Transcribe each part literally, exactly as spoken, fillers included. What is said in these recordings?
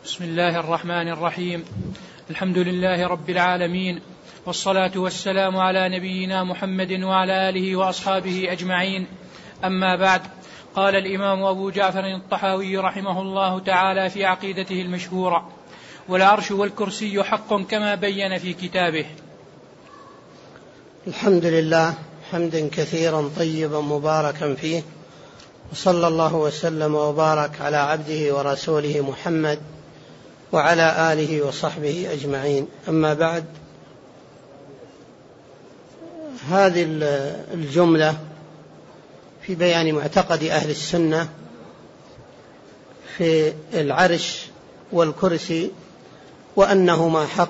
بسم الله الرحمن الرحيم. الحمد لله رب العالمين، والصلاة والسلام على نبينا محمد وعلى آله وأصحابه أجمعين. أما بعد، قال الإمام أبو جعفر الطحاوي رحمه الله تعالى في عقيدته المشهورة: والعرش والكرسي حق كما بين في كتابه. الحمد لله حمدا كثيرا طيبا مباركا فيه، وصلى الله وسلم وبارك على عبده ورسوله محمد وعلى آله وصحبه أجمعين. أما بعد، هذه الجملة في بيان معتقد أهل السنة في العرش والكرسي، وأنهما حق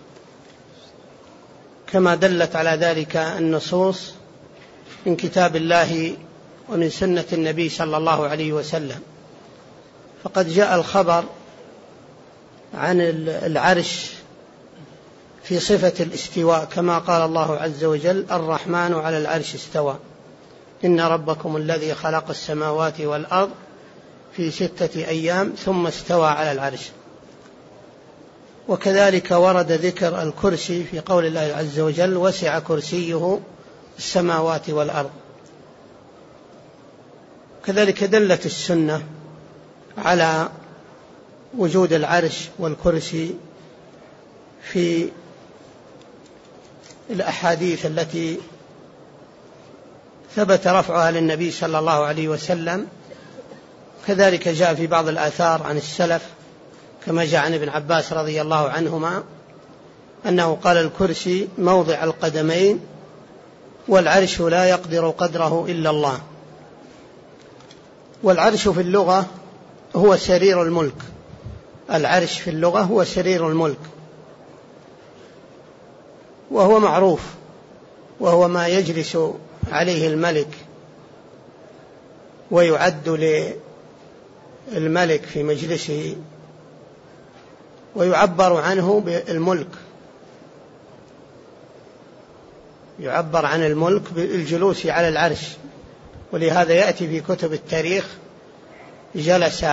كما دلت على ذلك النصوص من كتاب الله ومن سنة النبي صلى الله عليه وسلم. فقد جاء الخبر عن العرش في صفة الاستواء، كما قال الله عز وجل: الرحمن على العرش استوى، إن ربكم الذي خلق السماوات والأرض في ستة أيام ثم استوى على العرش. وكذلك ورد ذكر الكرسي في قول الله عز وجل: وسع كرسيه السماوات والأرض. كذلك دلت السنة على وجود العرش والكرسي في الأحاديث التي ثبت رفعها للنبي صلى الله عليه وسلم. كذلك جاء في بعض الآثار عن السلف، كما جاء عن ابن عباس رضي الله عنهما أنه قال: الكرسي موضع القدمين، والعرش لا يقدر قدره إلا الله. والعرش في اللغة هو سرير الملك، العرش في اللغة هو سرير الملك، وهو معروف، وهو ما يجلس عليه الملك ويعد للملك في مجلسه، ويعبر عنه بالملك، يعبر عن الملك بالجلوس على العرش. ولهذا يأتي في كتب التاريخ: جلس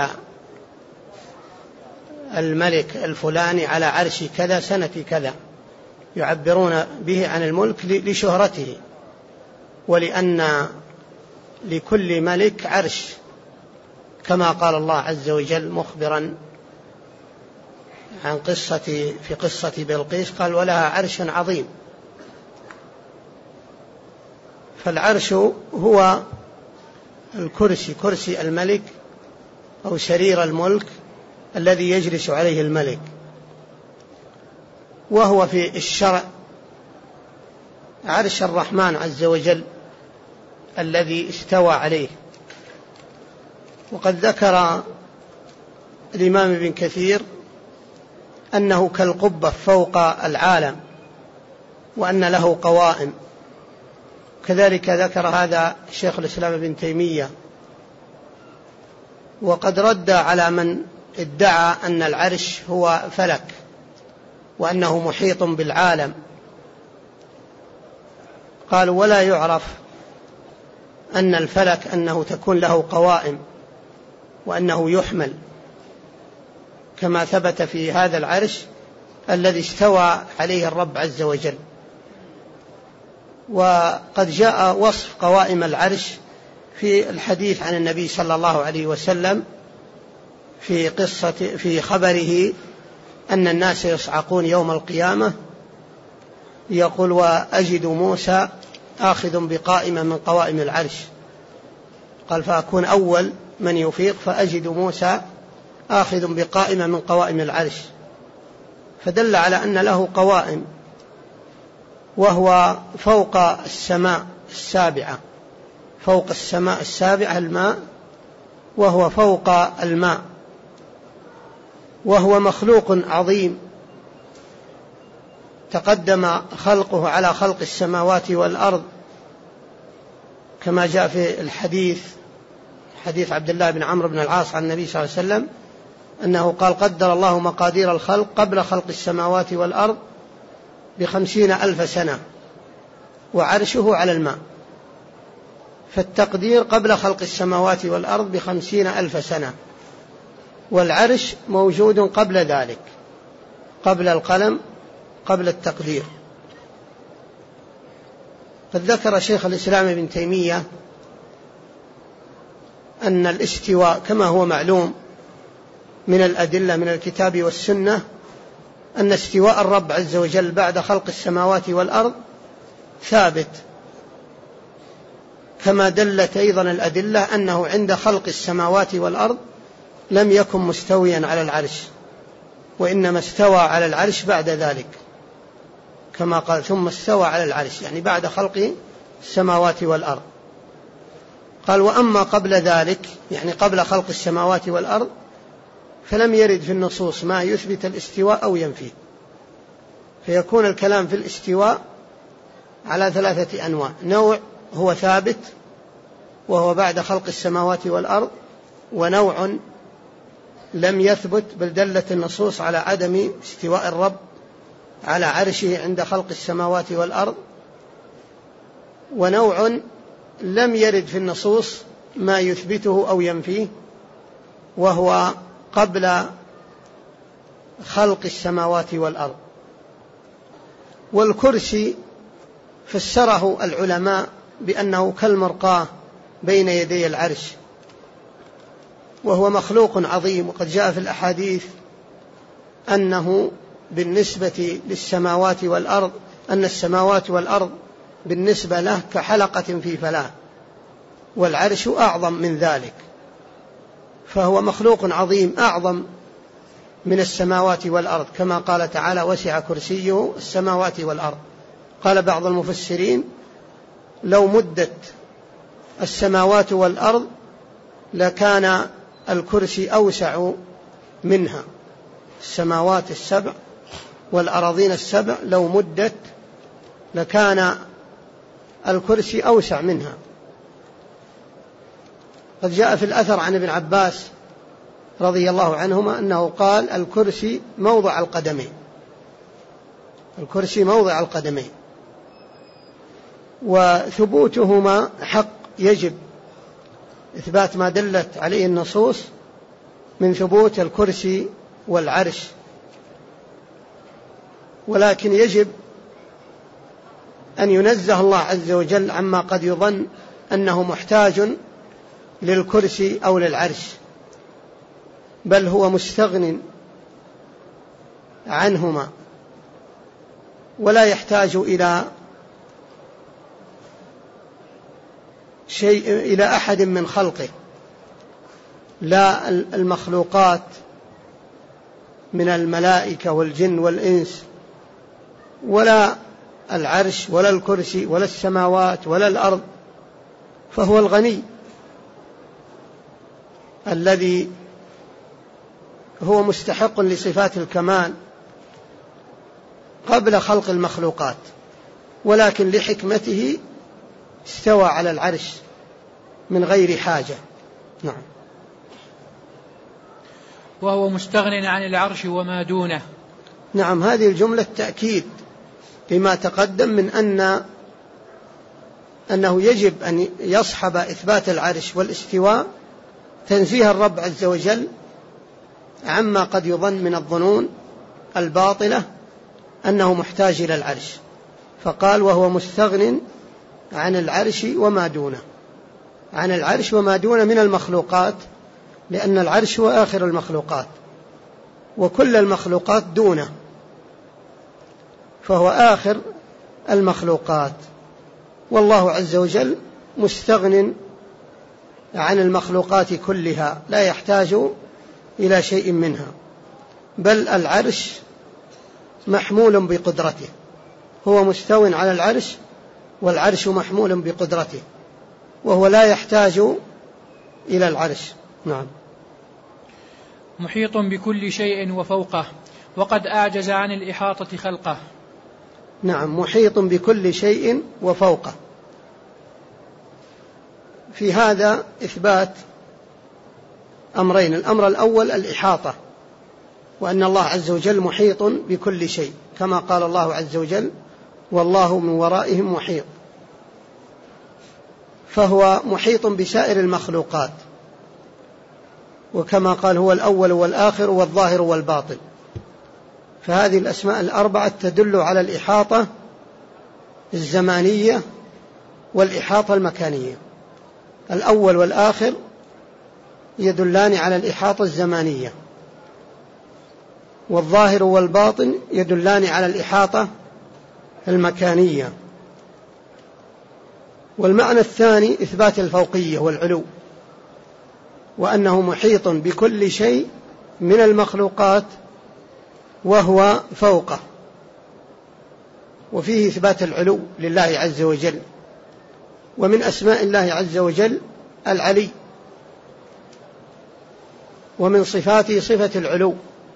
الملك الفلاني على عرش كذا سنة كذا، يعبرون به عن الملك لشهرته، ولأن لكل ملك عرش، كما قال الله عز وجل مخبرا عن قصة في قصة بلقيس، قال: ولها عرش عظيم. فالعرش هو الكرسي، كرسي الملك أو سرير الملك الذي يجلس عليه الملك. وهو في الشرع عرش الرحمن عز وجل الذي استوى عليه. وقد ذكر الإمام ابن كثير أنه كالقبة فوق العالم، وأن له قوائم. كذلك ذكر هذا شيخ الإسلام ابن تيمية. وقد رد على من ادعى أن العرش هو فلك، وأنه محيط بالعالم. قالوا: ولا يعرف أن الفلك أنه تكون له قوائم، وأنه يحمل، كما ثبت في هذا العرش الذي استوى عليه الرب عز وجل. وقد جاء وصف قوائم العرش في الحديث عن النبي صلى الله عليه وسلم في قصة في خبره أن الناس يصعقون يوم القيامة، يقول: وأجد موسى آخذ بقائمة من قوائم العرش. قال: فأكون أول من يفيق فأجد موسى آخذ بقائمة من قوائم العرش. فدل على أن له قوائم، وهو فوق السماء السابعة، فوق السماء السابعة الماء، وهو فوق الماء، وهو مخلوق عظيم تقدم خلقه على خلق السماوات والأرض، كما جاء في الحديث حديث عبد الله بن عمرو بن العاص عن النبي صلى الله عليه وسلم أنه قال: قدر الله مقادير الخلق قبل خلق السماوات والأرض بخمسين ألف سنة، وعرشه على الماء. فالتقدير قبل خلق السماوات والأرض بخمسين ألف سنة، والعرش موجود قبل ذلك، قبل القلم، قبل التقدير. قد ذكر شيخ الإسلام ابن تيمية أن الاستواء كما هو معلوم من الأدلة من الكتاب والسنة، أن استواء الرب عز وجل بعد خلق السماوات والأرض ثابت، كما دلت أيضا الأدلة أنه عند خلق السماوات والأرض لم يكن مستويا على العرش، وإنما استوى على العرش بعد ذلك، كما قال ثم استوى على العرش، يعني بعد خلق السماوات والأرض. قال وأما قبل ذلك، يعني قبل خلق السماوات والأرض، فلم يرد في النصوص ما يثبت الاستواء أو ينفيه، فيكون الكلام في الاستواء على ثلاثة أنواع: نوع هو ثابت وهو بعد خلق السماوات والأرض، ونوع لم يثبت بل دلت النصوص على عدم استواء الرب على عرشه عند خلق السماوات والأرض، ونوع لم يرد في النصوص ما يثبته أو ينفيه وهو قبل خلق السماوات والأرض. والكرسي فسره العلماء بأنه كالمرقاة بين يدي العرش، وهو مخلوق عظيم، وقد جاء في الأحاديث أنه بالنسبة للسماوات والأرض أن السماوات والأرض بالنسبة له كحلقة في فلاة، والعرش أعظم من ذلك، فهو مخلوق عظيم أعظم من السماوات والأرض، كما قال تعالى وسع كرسيه السماوات والأرض. قال بعض المفسرين لو مدت السماوات والأرض لكان الكرسي أوسع منها، السماوات السبع والأراضين السبع لو مدت لكان الكرسي أوسع منها. قد جاء في الأثر عن ابن عباس رضي الله عنهما أنه قال الكرسي موضع القدمين، الكرسي موضع القدمين، وثبوتهما حق، يجب إثبات ما دلت عليه النصوص من ثبوت الكرسي والعرش، ولكن يجب أن ينزه الله عز وجل عما قد يظن أنه محتاج للكرسي أو للعرش، بل هو مستغن عنهما ولا يحتاج إلى شيء إلى أحد من خلقه، لا المخلوقات من الملائكة والجن والإنس، ولا العرش ولا الكرسي ولا السماوات ولا الأرض، فهو الغني الذي هو مستحق لصفات الكمال قبل خلق المخلوقات، ولكن لحكمته استوى على العرش من غير حاجة. نعم. وهو مستغن عن العرش وما دونه. نعم، هذه الجملة تأكيد لما تقدم من أن أنه يجب أن يصحب إثبات العرش والاستواء تنزيه الرب عز وجل عما قد يظن من الظنون الباطلة أنه محتاج إلى العرش، فقال وهو مستغن عن العرش وما دونه، عن العرش وما دونه من المخلوقات، لأن العرش هو آخر المخلوقات وكل المخلوقات دونه، فهو آخر المخلوقات، والله عز وجل مستغن عن المخلوقات كلها لا يحتاج إلى شيء منها، بل العرش محمول بقدرته، هو مستو على العرش والعرش محمول بقدرته، وهو لا يحتاج إلى العرش. نعم. محيط بكل شيء وفوقه، وقد أعجز عن الإحاطة خلقه. نعم، محيط بكل شيء وفوقه. في هذا إثبات أمرين: الأمر الأول الإحاطة، وأن الله عز وجل محيط بكل شيء، كما قال الله عز وجل والله من ورائهم محيط، فهو محيط بسائر المخلوقات. وكما قال هو الأول والآخر والظاهر والباطن. فهذه الأسماء الأربعة تدل على الإحاطة الزمانية والإحاطة المكانية. الأول والآخر يدلان على الإحاطة الزمانية، والظاهر والباطن يدلان على الإحاطة المكانية. والمعنى الثاني إثبات الفوقية والعلو، وأنه محيط بكل شيء من المخلوقات وهو فوقه، وفيه إثبات العلو لله عز وجل. ومن أسماء الله عز وجل العلي، ومن صفاته صفة العلو،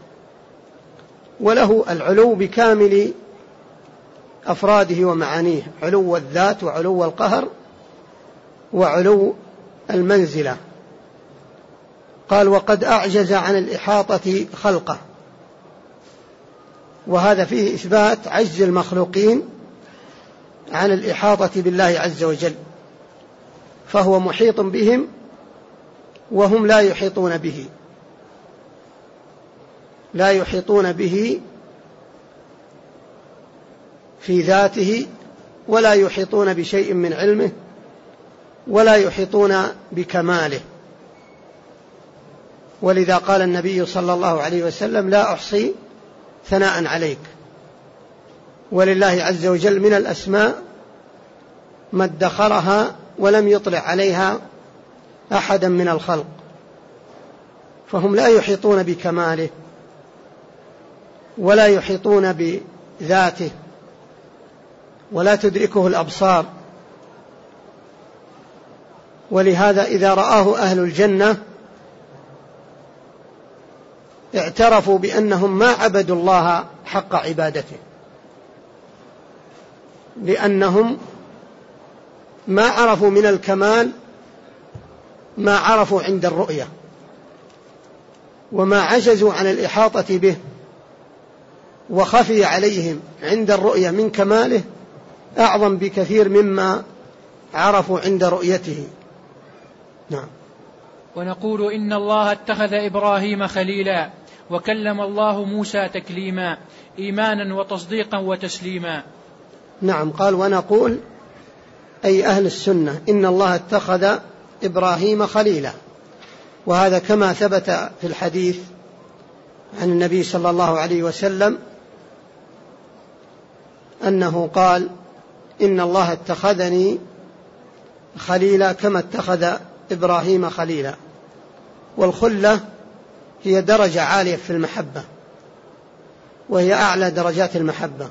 وله العلو بكامل أفراده ومعانيه، علو الذات وعلو القهر وعلو المنزلة. قال وقد أعجز عن الإحاطة خلقه، وهذا فيه إثبات عجز المخلوقين عن الإحاطة بالله عز وجل، فهو محيط بهم وهم لا يحيطون به، لا يحيطون به في ذاته، ولا يحيطون بشيء من علمه، ولا يحيطون بكماله. ولذا قال النبي صلى الله عليه وسلم لا أحصي ثناء عليك. ولله عز وجل من الأسماء ما ادخرها ولم يطلع عليها أحدا من الخلق، فهم لا يحيطون بكماله ولا يحيطون بذاته، ولا تدركه الأبصار. ولهذا إذا رآه أهل الجنة اعترفوا بأنهم ما عبدوا الله حق عبادته، لأنهم ما عرفوا من الكمال ما عرفوا عند الرؤية، وما عجزوا عن الإحاطة به وخفي عليهم عند الرؤية من كماله أعظم بكثير مما عرفوا عند رؤيته. نعم. ونقول إن الله اتخذ إبراهيم خليلا، وكلم الله موسى تكليما، إيمانا وتصديقا وتسليما. نعم. قال ونقول أي أهل السنة إن الله اتخذ إبراهيم خليلا، وهذا كما ثبت في الحديث عن النبي صلى الله عليه وسلم أنه قال إن الله اتخذني خليلا كما اتخذ إبراهيم خليلا. والخلة هي درجة عالية في المحبة، وهي أعلى درجات المحبة.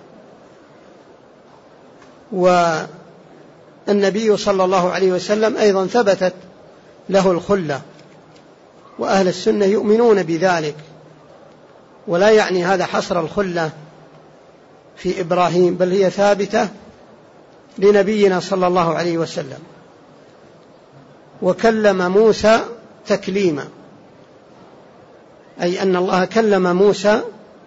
والنبي صلى الله عليه وسلم أيضا ثبتت له الخلة، وأهل السنة يؤمنون بذلك، ولا يعني هذا حصر الخلة في إبراهيم، بل هي ثابتة لنبينا صلى الله عليه وسلم. وكلم موسى تكليما، أي أن الله كلم موسى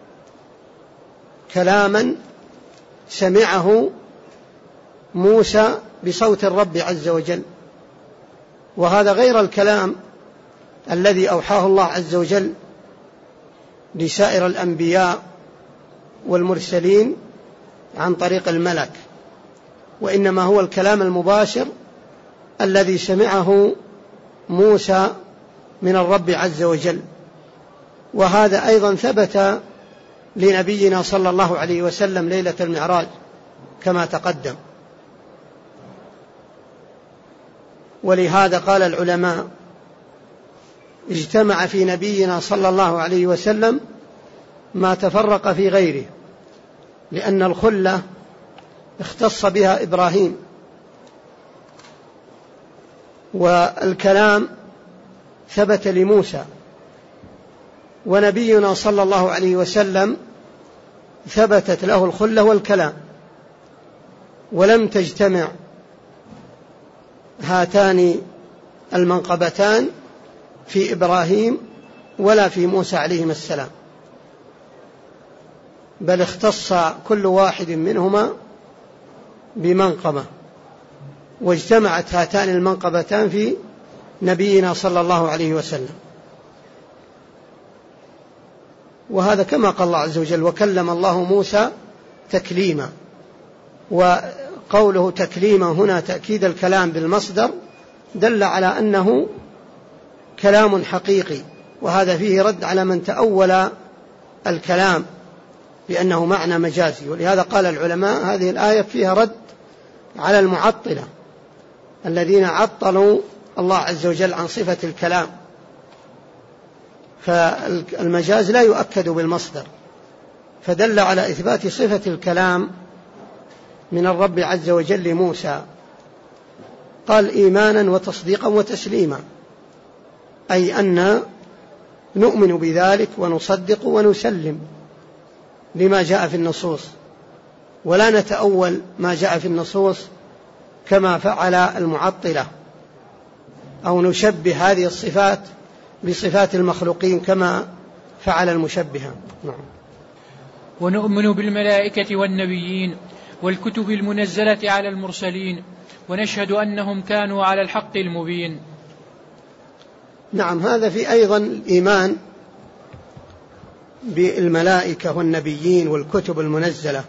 كلاما سمعه موسى بصوت الرب عز وجل، وهذا غير الكلام الذي أوحاه الله عز وجل لسائر الأنبياء والمرسلين عن طريق الملك، وإنما هو الكلام المباشر الذي سمعه موسى من الرب عز وجل. وهذا أيضا ثبت لنبينا صلى الله عليه وسلم ليلة المعراج كما تقدم. ولهذا قال العلماء اجتمع في نبينا صلى الله عليه وسلم ما تفرق في غيره، لأن الخلة اختص بها إبراهيم، والكلام ثبت لموسى، ونبينا صلى الله عليه وسلم ثبتت له الخلة والكلام، ولم تجتمع هاتان المنقبتان في إبراهيم ولا في موسى عليهما السلام، بل اختص كل واحد منهما بمنقبة، واجتمعت هاتان المنقبتان في نبينا صلى الله عليه وسلم. وهذا كما قال الله عز وجل: وكلم الله موسى تكليما. وقوله تكليما هنا تأكيد الكلام بالمصدر دل على أنه كلام حقيقي، وهذا فيه رد على من تأول الكلام بأنه معنى مجازي. ولهذا قال العلماء هذه الآية فيها رد على المعطلة الذين عطلوا الله عز وجل عن صفة الكلام، فالمجاز لا يؤكد بالمصدر، فدل على إثبات صفة الكلام من الرب عز وجل لموسى. قال: إيمانا وتصديقا وتسليما، أي أن نؤمن بذلك ونصدق ونسلم لما جاء في النصوص، ولا نتأول ما جاء في النصوص كما فعل المعطلة، أو نشبه هذه الصفات بصفات المخلوقين كما فعل المشبهة. نعم. ونؤمن بالملائكة والنبيين والكتب المنزلة على المرسلين، ونشهد أنهم كانوا على الحق المبين. نعم، هذا في أيضا الإيمان بالملائكة والنبيين والكتب المنزلة،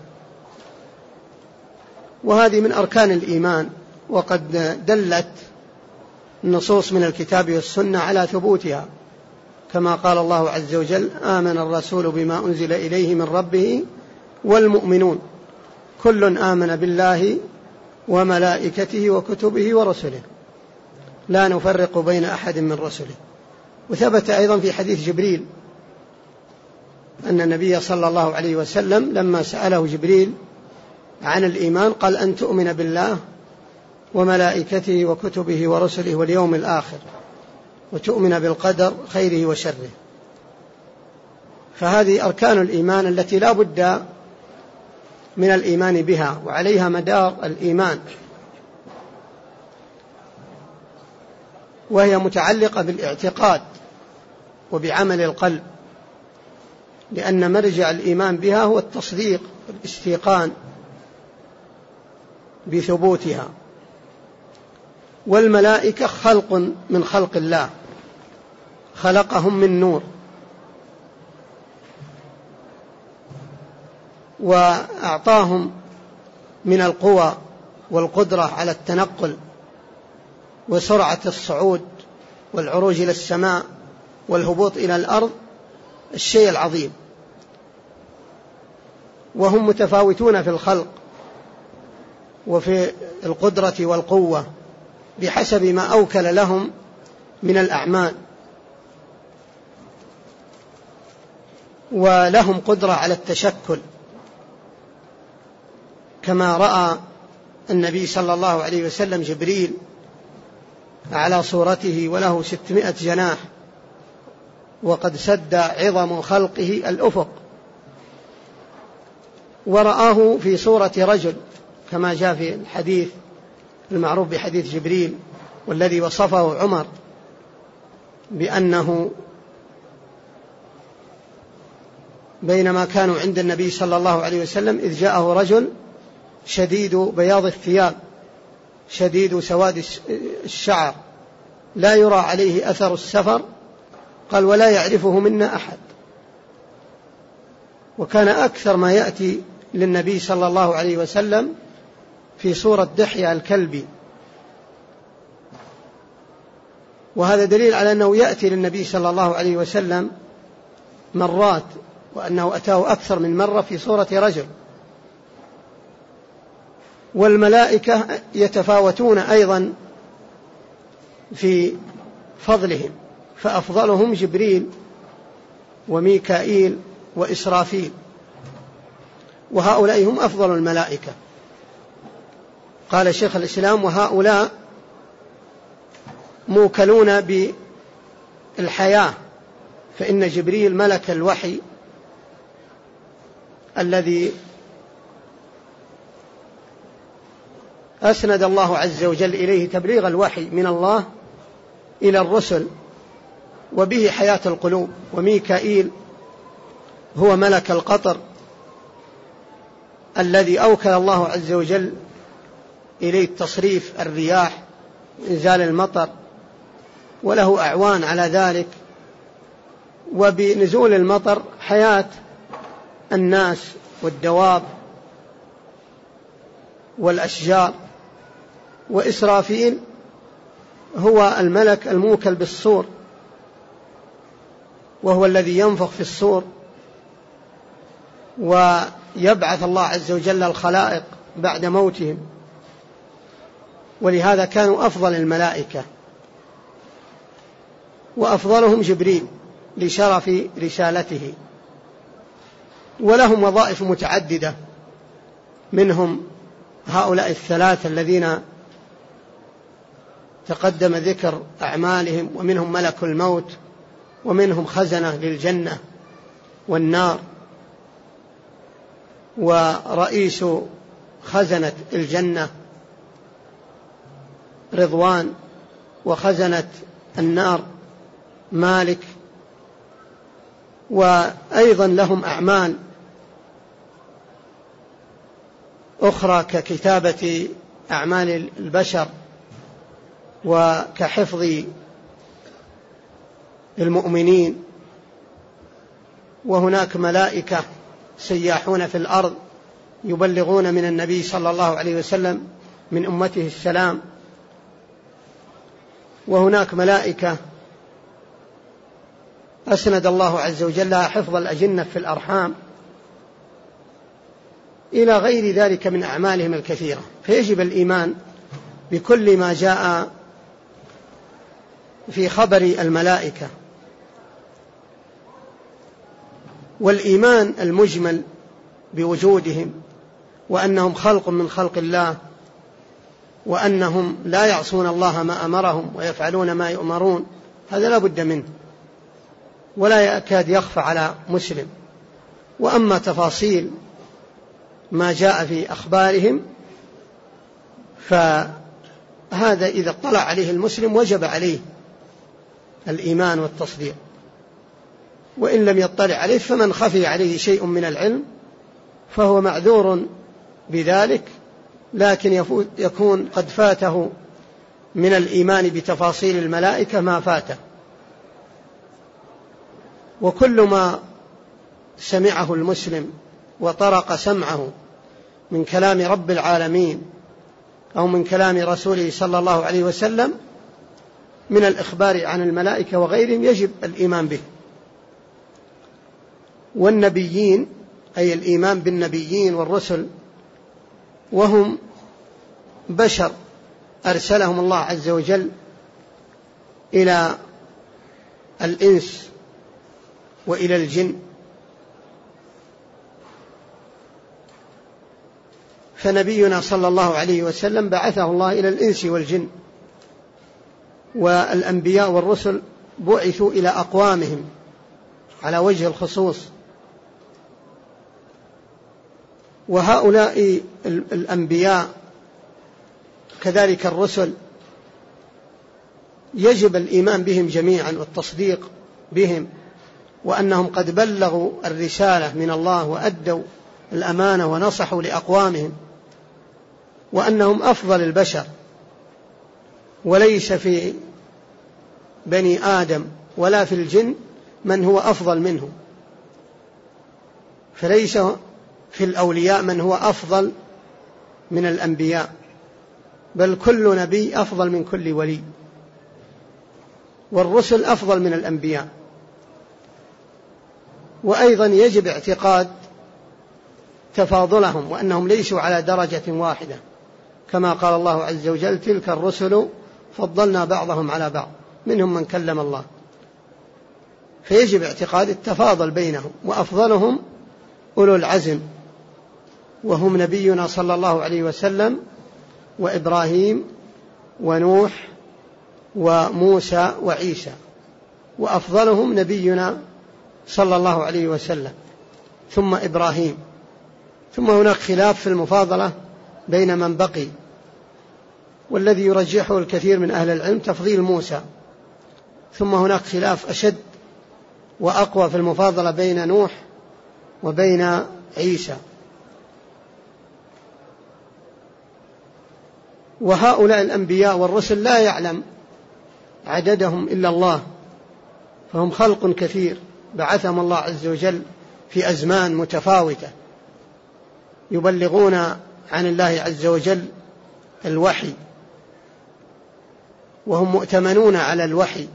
وهذه من أركان الإيمان، وقد دلت النصوص من الكتاب والسنة على ثبوتها، كما قال الله عز وجل: آمن الرسول بما أنزل إليه من ربه والمؤمنون كل آمن بالله وملائكته وكتبه ورسله لا نفرق بين أحد من رسله. وثبت أيضا في حديث جبريل أن النبي صلى الله عليه وسلم لما سأله جبريل عن الإيمان قال: أن تؤمن بالله وملائكته وكتبه ورسله واليوم الآخر، وتؤمن بالقدر خيره وشره. فهذه أركان الإيمان التي لا بد من الإيمان بها، وعليها مدار الإيمان، وهي متعلقة بالاعتقاد وبعمل القلب، لأن مرجع الإيمان بها هو التصديق والاستيقان بثبوتها. والملائكة خلق من خلق الله، خلقهم من نور، وأعطاهم من القوى والقدرة على التنقل وسرعة الصعود والعروج إلى السماء والهبوط إلى الأرض الشيء العظيم، وهم متفاوتون في الخلق وفي القدرة والقوة بحسب ما أوكل لهم من الأعمال، ولهم قدرة على التشكل، كما رأى النبي صلى الله عليه وسلم جبريل على صورته وله ستمائة جناح، وقد سد عظم خلقه الأفق، ورآه في صورة رجل كما جاء في الحديث المعروف بحديث جبريل، والذي وصفه عمر بأنه بينما كانوا عند النبي صلى الله عليه وسلم إذ جاءه رجل شديد بياض الثياب شديد سواد الشعر لا يرى عليه أثر السفر، قال: ولا يعرفه منا أحد. وكان أكثر ما يأتي للنبي صلى الله عليه وسلم في صورة دحية الكلبي، وهذا دليل على أنه يأتي للنبي صلى الله عليه وسلم مرات، وأنه أتاه أكثر من مرة في صورة رجل. والملائكة يتفاوتون أيضا في فضلهم، فأفضلهم جبريل وميكائيل وإسرافيل، وهؤلاء هم أفضل الملائكة. قال شيخ الإسلام: وهؤلاء موكلون بالحياة، فإن جبريل ملك الوحي الذي أسند الله عز وجل إليه تبليغ الوحي من الله إلى الرسل، وبه حياة القلوب. وميكائيل هو ملك القطر الذي أوكل الله عز وجل إليه تصريف الرياح وإنزال المطر، وله أعوان على ذلك، وبنزول المطر حياة الناس والدواب والأشجار. وإسرافيل هو الملك الموكل بالصور، وهو الذي ينفخ في الصور ويبعث الله عز وجل الخلائق بعد موتهم، ولهذا كانوا أفضل الملائكة، وأفضلهم جبريل لشرف رسالته. ولهم وظائف متعددة، منهم هؤلاء الثلاثة الذين تقدم ذكر أعمالهم، ومنهم ملك الموت، ومنهم خزنة للجنة والنار، ورئيس خزنة الجنة رضوان، وخزنة النار مالك. وأيضا لهم أعمال أخرى ككتابة أعمال البشر وكحفظ المؤمنين. وهناك ملائكة سياحون في الأرض يبلغون من النبي صلى الله عليه وسلم من أمته السلام. وهناك ملائكة أسند الله عز وجل حفظ الأجنة في الأرحام، إلى غير ذلك من أعمالهم الكثيرة. فيجب الإيمان بكل ما جاء في خبر الملائكة. والإيمان المجمل بوجودهم، وأنهم خلق من خلق الله، وأنهم لا يعصون الله ما أمرهم ويفعلون ما يؤمرون، هذا لا بد منه ولا يكاد يخفى على مسلم. وأما تفاصيل ما جاء في أخبارهم فهذا إذا اطلع عليه المسلم وجب عليه الإيمان والتصديق، وإن لم يطلع عليه فمن خفي عليه شيء من العلم فهو معذور بذلك، لكن يكون قد فاته من الإيمان بتفاصيل الملائكة ما فاته. وكل ما سمعه المسلم وطرق سمعه من كلام رب العالمين أو من كلام رسوله صلى الله عليه وسلم من الإخبار عن الملائكة وغيرهم يجب الإيمان به. والنبيين أي الإيمان بالنبيين والرسل، وهم بشر أرسلهم الله عز وجل إلى الإنس وإلى الجن. فنبينا صلى الله عليه وسلم بعثه الله إلى الإنس والجن، والأنبياء والرسل بعثوا إلى أقوامهم على وجه الخصوص. وهؤلاء الأنبياء كذلك الرسل يجب الإيمان بهم جميعا والتصديق بهم، وأنهم قد بلغوا الرسالة من الله وأدوا الأمانة ونصحوا لأقوامهم، وأنهم أفضل البشر، وليس في بني آدم ولا في الجن من هو أفضل منهم، فليس في الأولياء من هو أفضل من الأنبياء، بل كل نبي أفضل من كل ولي، والرسل أفضل من الأنبياء. وأيضا يجب اعتقاد تفاضلهم وأنهم ليسوا على درجة واحدة، كما قال الله عز وجل: تلك الرسل فضلنا بعضهم على بعض منهم من كلم الله. فيجب اعتقاد التفاضل بينهم، وأفضلهم أولو العزم، وهم نبينا صلى الله عليه وسلم وإبراهيم ونوح وموسى وعيسى، وأفضلهم نبينا صلى الله عليه وسلم ثم إبراهيم. ثم هناك خلاف في المفاضلة بين من بقي، والذي يرجحه الكثير من أهل العلم تفضيل موسى. ثم هناك خلاف أشد وأقوى في المفاضلة بين نوح وبين عيسى. وهؤلاء الأنبياء والرسل لا يعلم عددهم إلا الله، فهم خلق كثير بعثهم الله عز وجل في أزمان متفاوتة يبلغون عن الله عز وجل الوحي، وهم مؤتمنون على الوحي،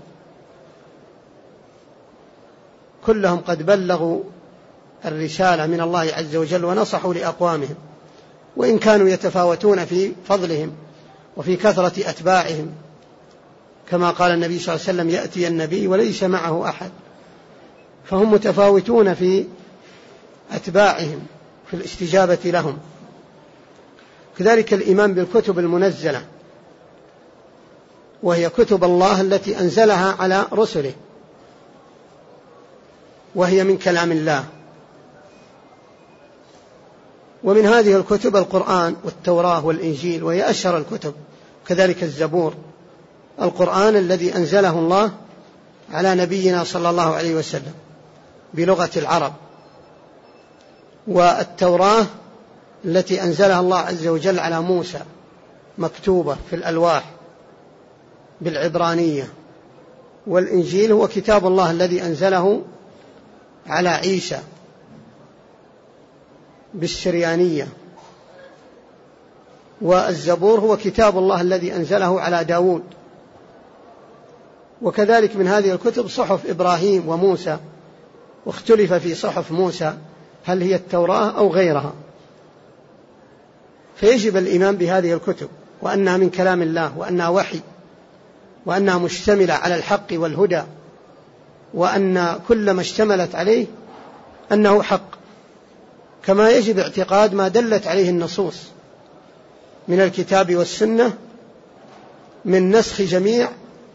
كلهم قد بلغوا الرسالة من الله عز وجل ونصحوا لأقوامهم، وإن كانوا يتفاوتون في فضلهم وفي كثرة أتباعهم، كما قال النبي صلى الله عليه وسلم: يأتي النبي وليس معه أحد، فهم متفاوتون في أتباعهم في الاستجابة لهم. كذلك الإيمان بالكتب المنزلة، وهي كتب الله التي أنزلها على رسله، وهي من كلام الله. ومن هذه الكتب القرآن والتوراة والإنجيل، وهي أشهر الكتب، كذلك الزبور. القرآن الذي أنزله الله على نبينا صلى الله عليه وسلم بلغة العرب، والتوراة التي أنزلها الله عز وجل على موسى مكتوبة في الألواح بالعبرانية، والإنجيل هو كتاب الله الذي أنزله على عيسى بالسريانية، والزبور هو كتاب الله الذي أنزله على داود. وكذلك من هذه الكتب صحف إبراهيم وموسى، واختلف في صحف موسى هل هي التوراة أو غيرها. فيجب الإيمان بهذه الكتب، وأنها من كلام الله، وأنها وحي، وأنها مشتملة على الحق والهدى، وأن كل ما اشتملت عليه أنه حق، كما يجب اعتقاد ما دلت عليه النصوص من الكتاب والسنة من نسخ جميع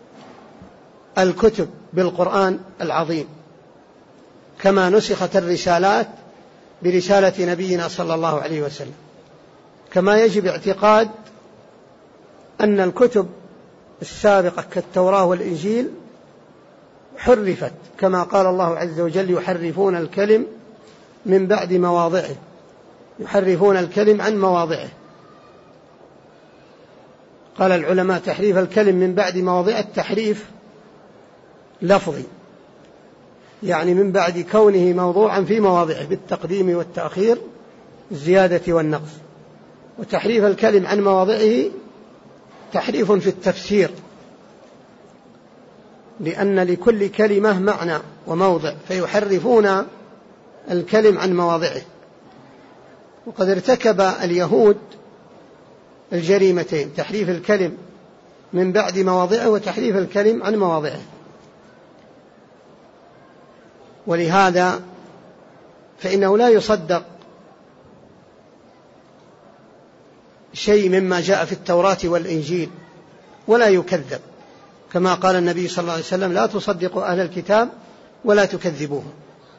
الكتب بالقرآن العظيم، كما نسخت الرسالات برسالة نبينا صلى الله عليه وسلم. كما يجب اعتقاد أن الكتب السابقة كالتوراة والإنجيل حرفت، كما قال الله عز وجل: يحرفون الكلم من بعد مواضعه، يحرفون الكلم عن مواضعه. قال العلماء: تحريف الكلم من بعد مواضعه التحريف لفظي، يعني من بعد كونه موضوعا في مواضعه بالتقديم والتأخير، الزيادة والنقص. وتحريف الكلم عن مواضعه تحريف في التفسير، لأن لكل كلمة معنى وموضع، فيحرفون الكلم عن مواضعه. وقد ارتكب اليهود الجريمتين: تحريف الكلم من بعد مواضعه، وتحريف الكلم عن مواضعه. ولهذا فإنه لا يصدق شيء مما جاء في التوراة والإنجيل، ولا يكذب، كما قال النبي صلى الله عليه وسلم: لا تصدقوا أهل الكتاب ولا تكذبوهم،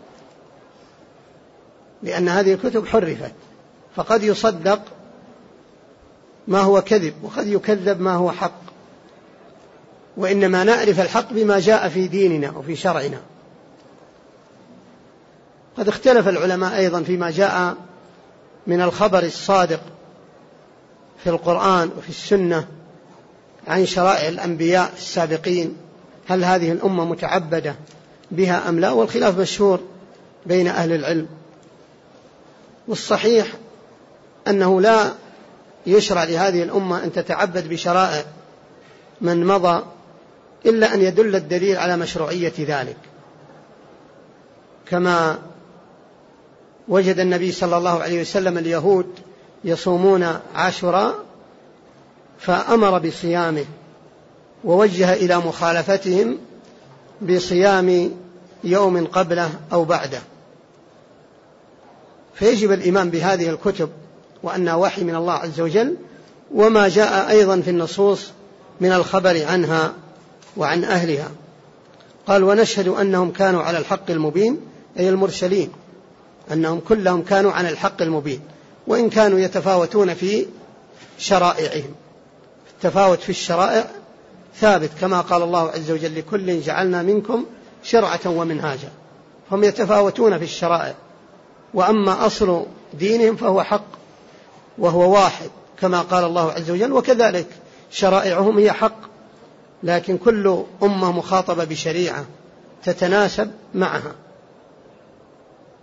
لأن هذه الكتب حرفت، فقد يصدق ما هو كذب، وقد يكذب ما هو حق. وإنما نعرف الحق بما جاء في ديننا وفي شرعنا. قد اختلف العلماء أيضا فيما جاء من الخبر الصادق في القرآن وفي السنة عن شرائع الأنبياء السابقين، هل هذه الأمة متعبدة بها أم لا؟ والخلاف مشهور بين أهل العلم. والصحيح أنه لا يشرع لهذه الأمة أن تتعبد بشرائع من مضى إلا أن يدل الدليل على مشروعية ذلك، كما وجد النبي صلى الله عليه وسلم اليهود يصومون عاشوراء فأمر بصيامه، ووجه إلى مخالفتهم بصيام يوم قبله أو بعده. فيجب الإيمان بهذه الكتب، وأنها وحي من الله عز وجل، وما جاء أيضا في النصوص من الخبر عنها وعن أهلها. قال: ونشهد أنهم كانوا على الحق المبين، أي المرسلين، أنهم كلهم كانوا على الحق المبين، وإن كانوا يتفاوتون في شرائعهم. التفاوت في الشرائع ثابت، كما قال الله عز وجل: لكل جعلنا منكم شرعة ومنهاجا. هم يتفاوتون في الشرائع، وأما أصل دينهم فهو حق وهو واحد، كما قال الله عز وجل: وكذلك شرائعهم هي حق، لكن كل أمة مخاطبة بشريعة تتناسب معها.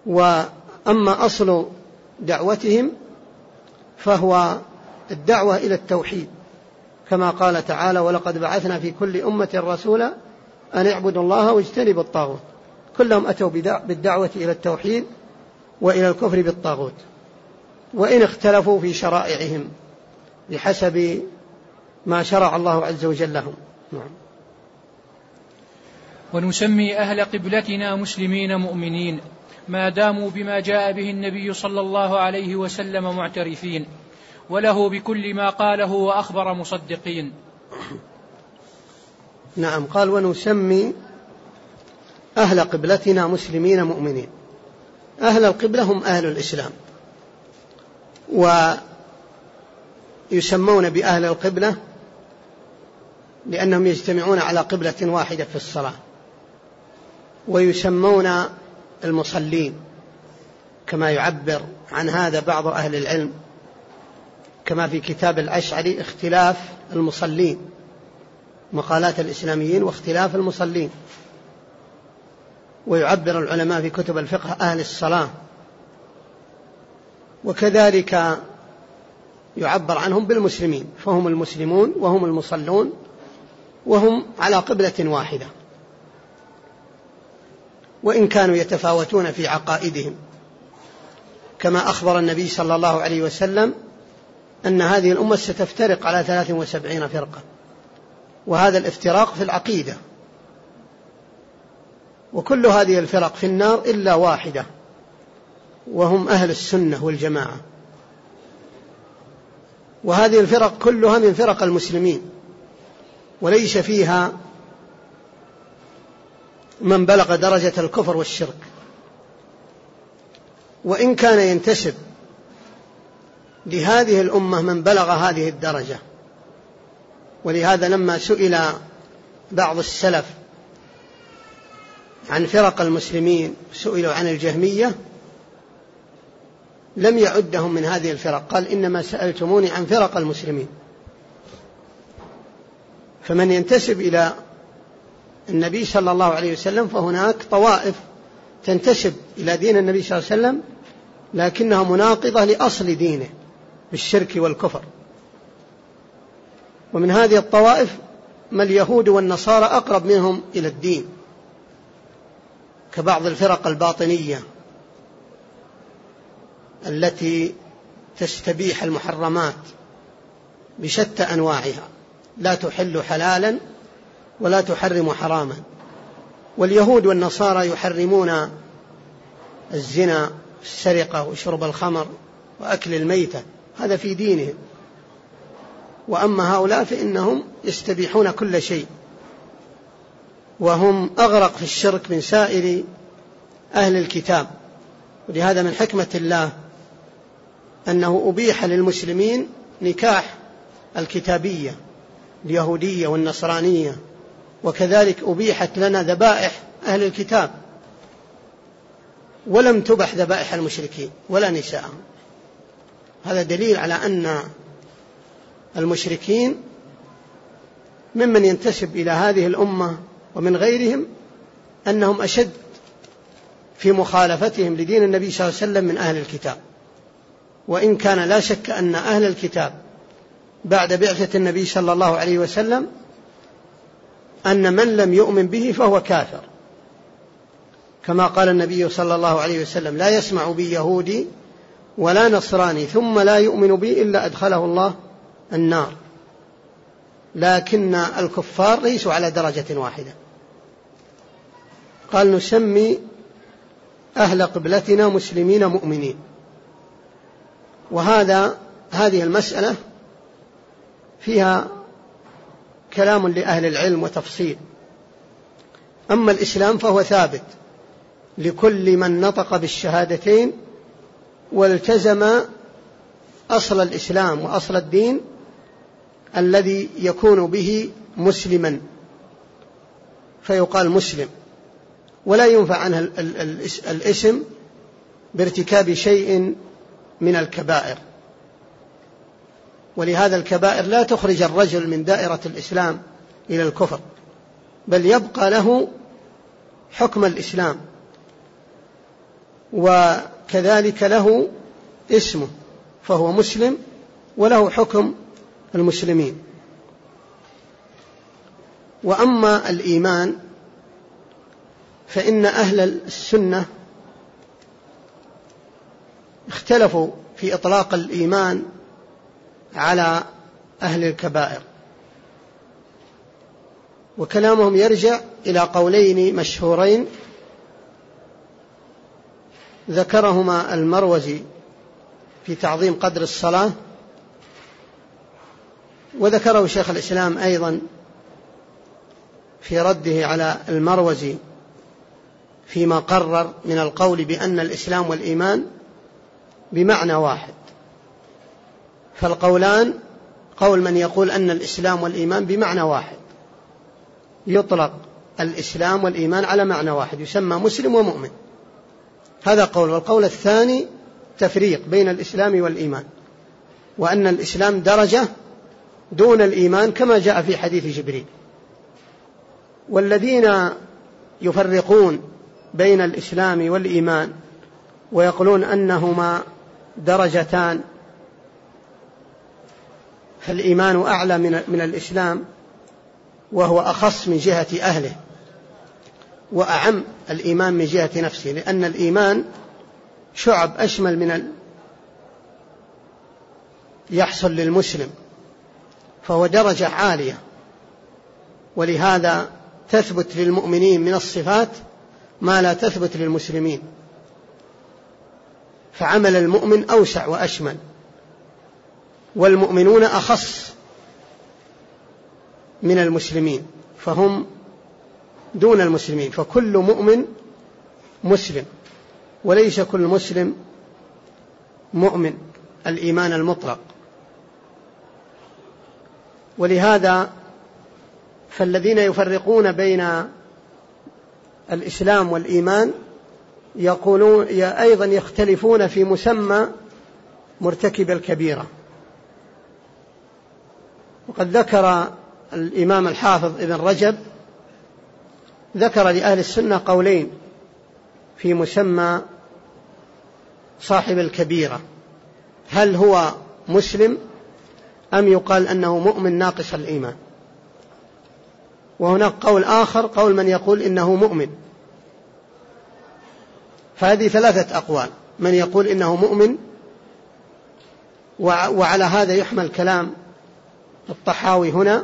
وأما أصل دعوتهم فهو الدعوة إلى التوحيد، كما قال تعالى: ولقد بعثنا في كل أمة رسولا أن اعبدوا الله واجتنبوا الطاغوت. كلهم أتوا بالدعوة إلى التوحيد وإلى الكفر بالطاغوت، وإن اختلفوا في شرائعهم بحسب ما شرع الله عز وجل لهم. نعم. ونسمي أهل قبلتنا مسلمين مؤمنين ما داموا بما جاء به النبي صلى الله عليه وسلم معترفين، وله بكل ما قاله وأخبر مصدقين. نعم. قال: ونسمي أهل قبلتنا مسلمين مؤمنين. أهل القبلة هم أهل الإسلام، ويسمون بأهل القبلة لأنهم يجتمعون على قبلة واحدة في الصلاة، ويسمون المصلين كما يعبر عن هذا بعض أهل العلم، كما في كتاب الأشعري: اختلاف المصلين، مقالات الإسلاميين واختلاف المصلين. ويعبر العلماء في كتب الفقه أهل الصلاة، وكذلك يعبر عنهم بالمسلمين، فهم المسلمون وهم المصلون وهم على قبلة واحدة، وإن كانوا يتفاوتون في عقائدهم، كما أخبر النبي صلى الله عليه وسلم أن هذه الأمة ستفترق على ثلاث وسبعين فرقة، وهذا الافتراق في العقيدة، وكل هذه الفرق في النار إلا واحدة، وهم أهل السنة والجماعة. وهذه الفرق كلها من فرق المسلمين، وليس فيها من بلغ درجة الكفر والشرك، وإن كان ينتسب لهذه الأمة من بلغ هذه الدرجة. ولهذا لما سئل بعض السلف عن فرق المسلمين، سئلوا عن الجهمية، لم يعدهم من هذه الفرق، قال: إنما سألتموني عن فرق المسلمين. فمن ينتسب إلى النبي صلى الله عليه وسلم فهناك طوائف تنتسب إلى دين النبي صلى الله عليه وسلم لكنها مناقضة لأصل دينه بالشرك والكفر. ومن هذه الطوائف ما اليهود والنصارى أقرب منهم إلى الدين، كبعض الفرق الباطنية التي تستبيح المحرمات بشتى أنواعها، لا تحل حلالا ولا تحرم حراما. واليهود والنصارى يحرمون الزنا، السرقة، وشرب الخمر، وأكل الميتة، هذا في دينهم. وأما هؤلاء فإنهم يستبيحون كل شيء، وهم أغرق في الشرك من سائر أهل الكتاب. ولهذا من حكمة الله أنه أبيح للمسلمين نكاح الكتابية اليهودية والنصرانية، وكذلك أبيحت لنا ذبائح أهل الكتاب، ولم تبح ذبائح المشركين ولا نساءهم. هذا دليل على أن المشركين ممن ينتسب إلى هذه الأمة ومن غيرهم أنهم أشد في مخالفتهم لدين النبي صلى الله عليه وسلم من أهل الكتاب. وإن كان لا شك أن أهل الكتاب بعد بعثة النبي صلى الله عليه وسلم أن من لم يؤمن به فهو كافر، كما قال النبي صلى الله عليه وسلم: لا يسمع بي يهودي ولا نصراني ثم لا يؤمن بي إلا أدخله الله النار. لكن الكفار ليسوا على درجة واحدة. قال: نسمي أهل قبلتنا مسلمين مؤمنين. وهذا هذه المسألة فيها كلام لأهل العلم وتفصيل. أما الإسلام فهو ثابت لكل من نطق بالشهادتين والتزم أصل الإسلام وأصل الدين الذي يكون به مسلما، فيقال مسلم، ولا ينفع عنه الاسم بارتكاب شيء من الكبائر. ولهذا الكبائر لا تخرج الرجل من دائرة الإسلام إلى الكفر، بل يبقى له حكم الإسلام. وكذلك له اسمه، فهو مسلم وله حكم المسلمين. وأما الإيمان فإن أهل السنة اختلفوا في إطلاق الإيمان على أهل الكبائر، وكلامهم يرجع إلى قولين مشهورين ذكرهما المروزي في تعظيم قدر الصلاة، وذكره شيخ الإسلام أيضا في رده على المروزي فيما قرر من القول بأن الإسلام والإيمان بمعنى واحد. فالقولان قول من يقول أن الإسلام والإيمان بمعنى واحد، يطلق الإسلام والإيمان على معنى واحد يسمى مسلم ومؤمن، هذا قول. والقول الثاني تفريق بين الإسلام والإيمان، وأن الإسلام درجة دون الإيمان كما جاء في حديث جبريل. والذين يفرقون بين الإسلام والإيمان ويقولون أنهما درجتان، فالإيمان أعلى من الإسلام وهو أخص من جهة أهله، وأعم الإيمان من جهة نفسه، لأن الإيمان شعب أشمل من ال... يحصل للمسلم، فهو درجة عالية. ولهذا تثبت للمؤمنين من الصفات ما لا تثبت للمسلمين، فعمل المؤمن أوسع وأشمل، والمؤمنون أخص من المسلمين، فهم دون المسلمين، فكل مؤمن مسلم، وليس كل مسلم مؤمن الإيمان المطلق. ولهذا فالذين يفرقون بين الإسلام والإيمان يقولون أيضا يختلفون في مسمى مرتكب الكبيرة. وقد ذكر الإمام الحافظ ابن رجب ذكر لأهل السنة قولين في مسمى صاحب الكبيرة، هل هو مسلم أم يقال أنه مؤمن ناقص الإيمان. وهناك قول آخر قول من يقول إنه مؤمن. فهذه ثلاثة أقوال، من يقول إنه مؤمن، وعلى هذا يحمل كلام الطحاوي هنا،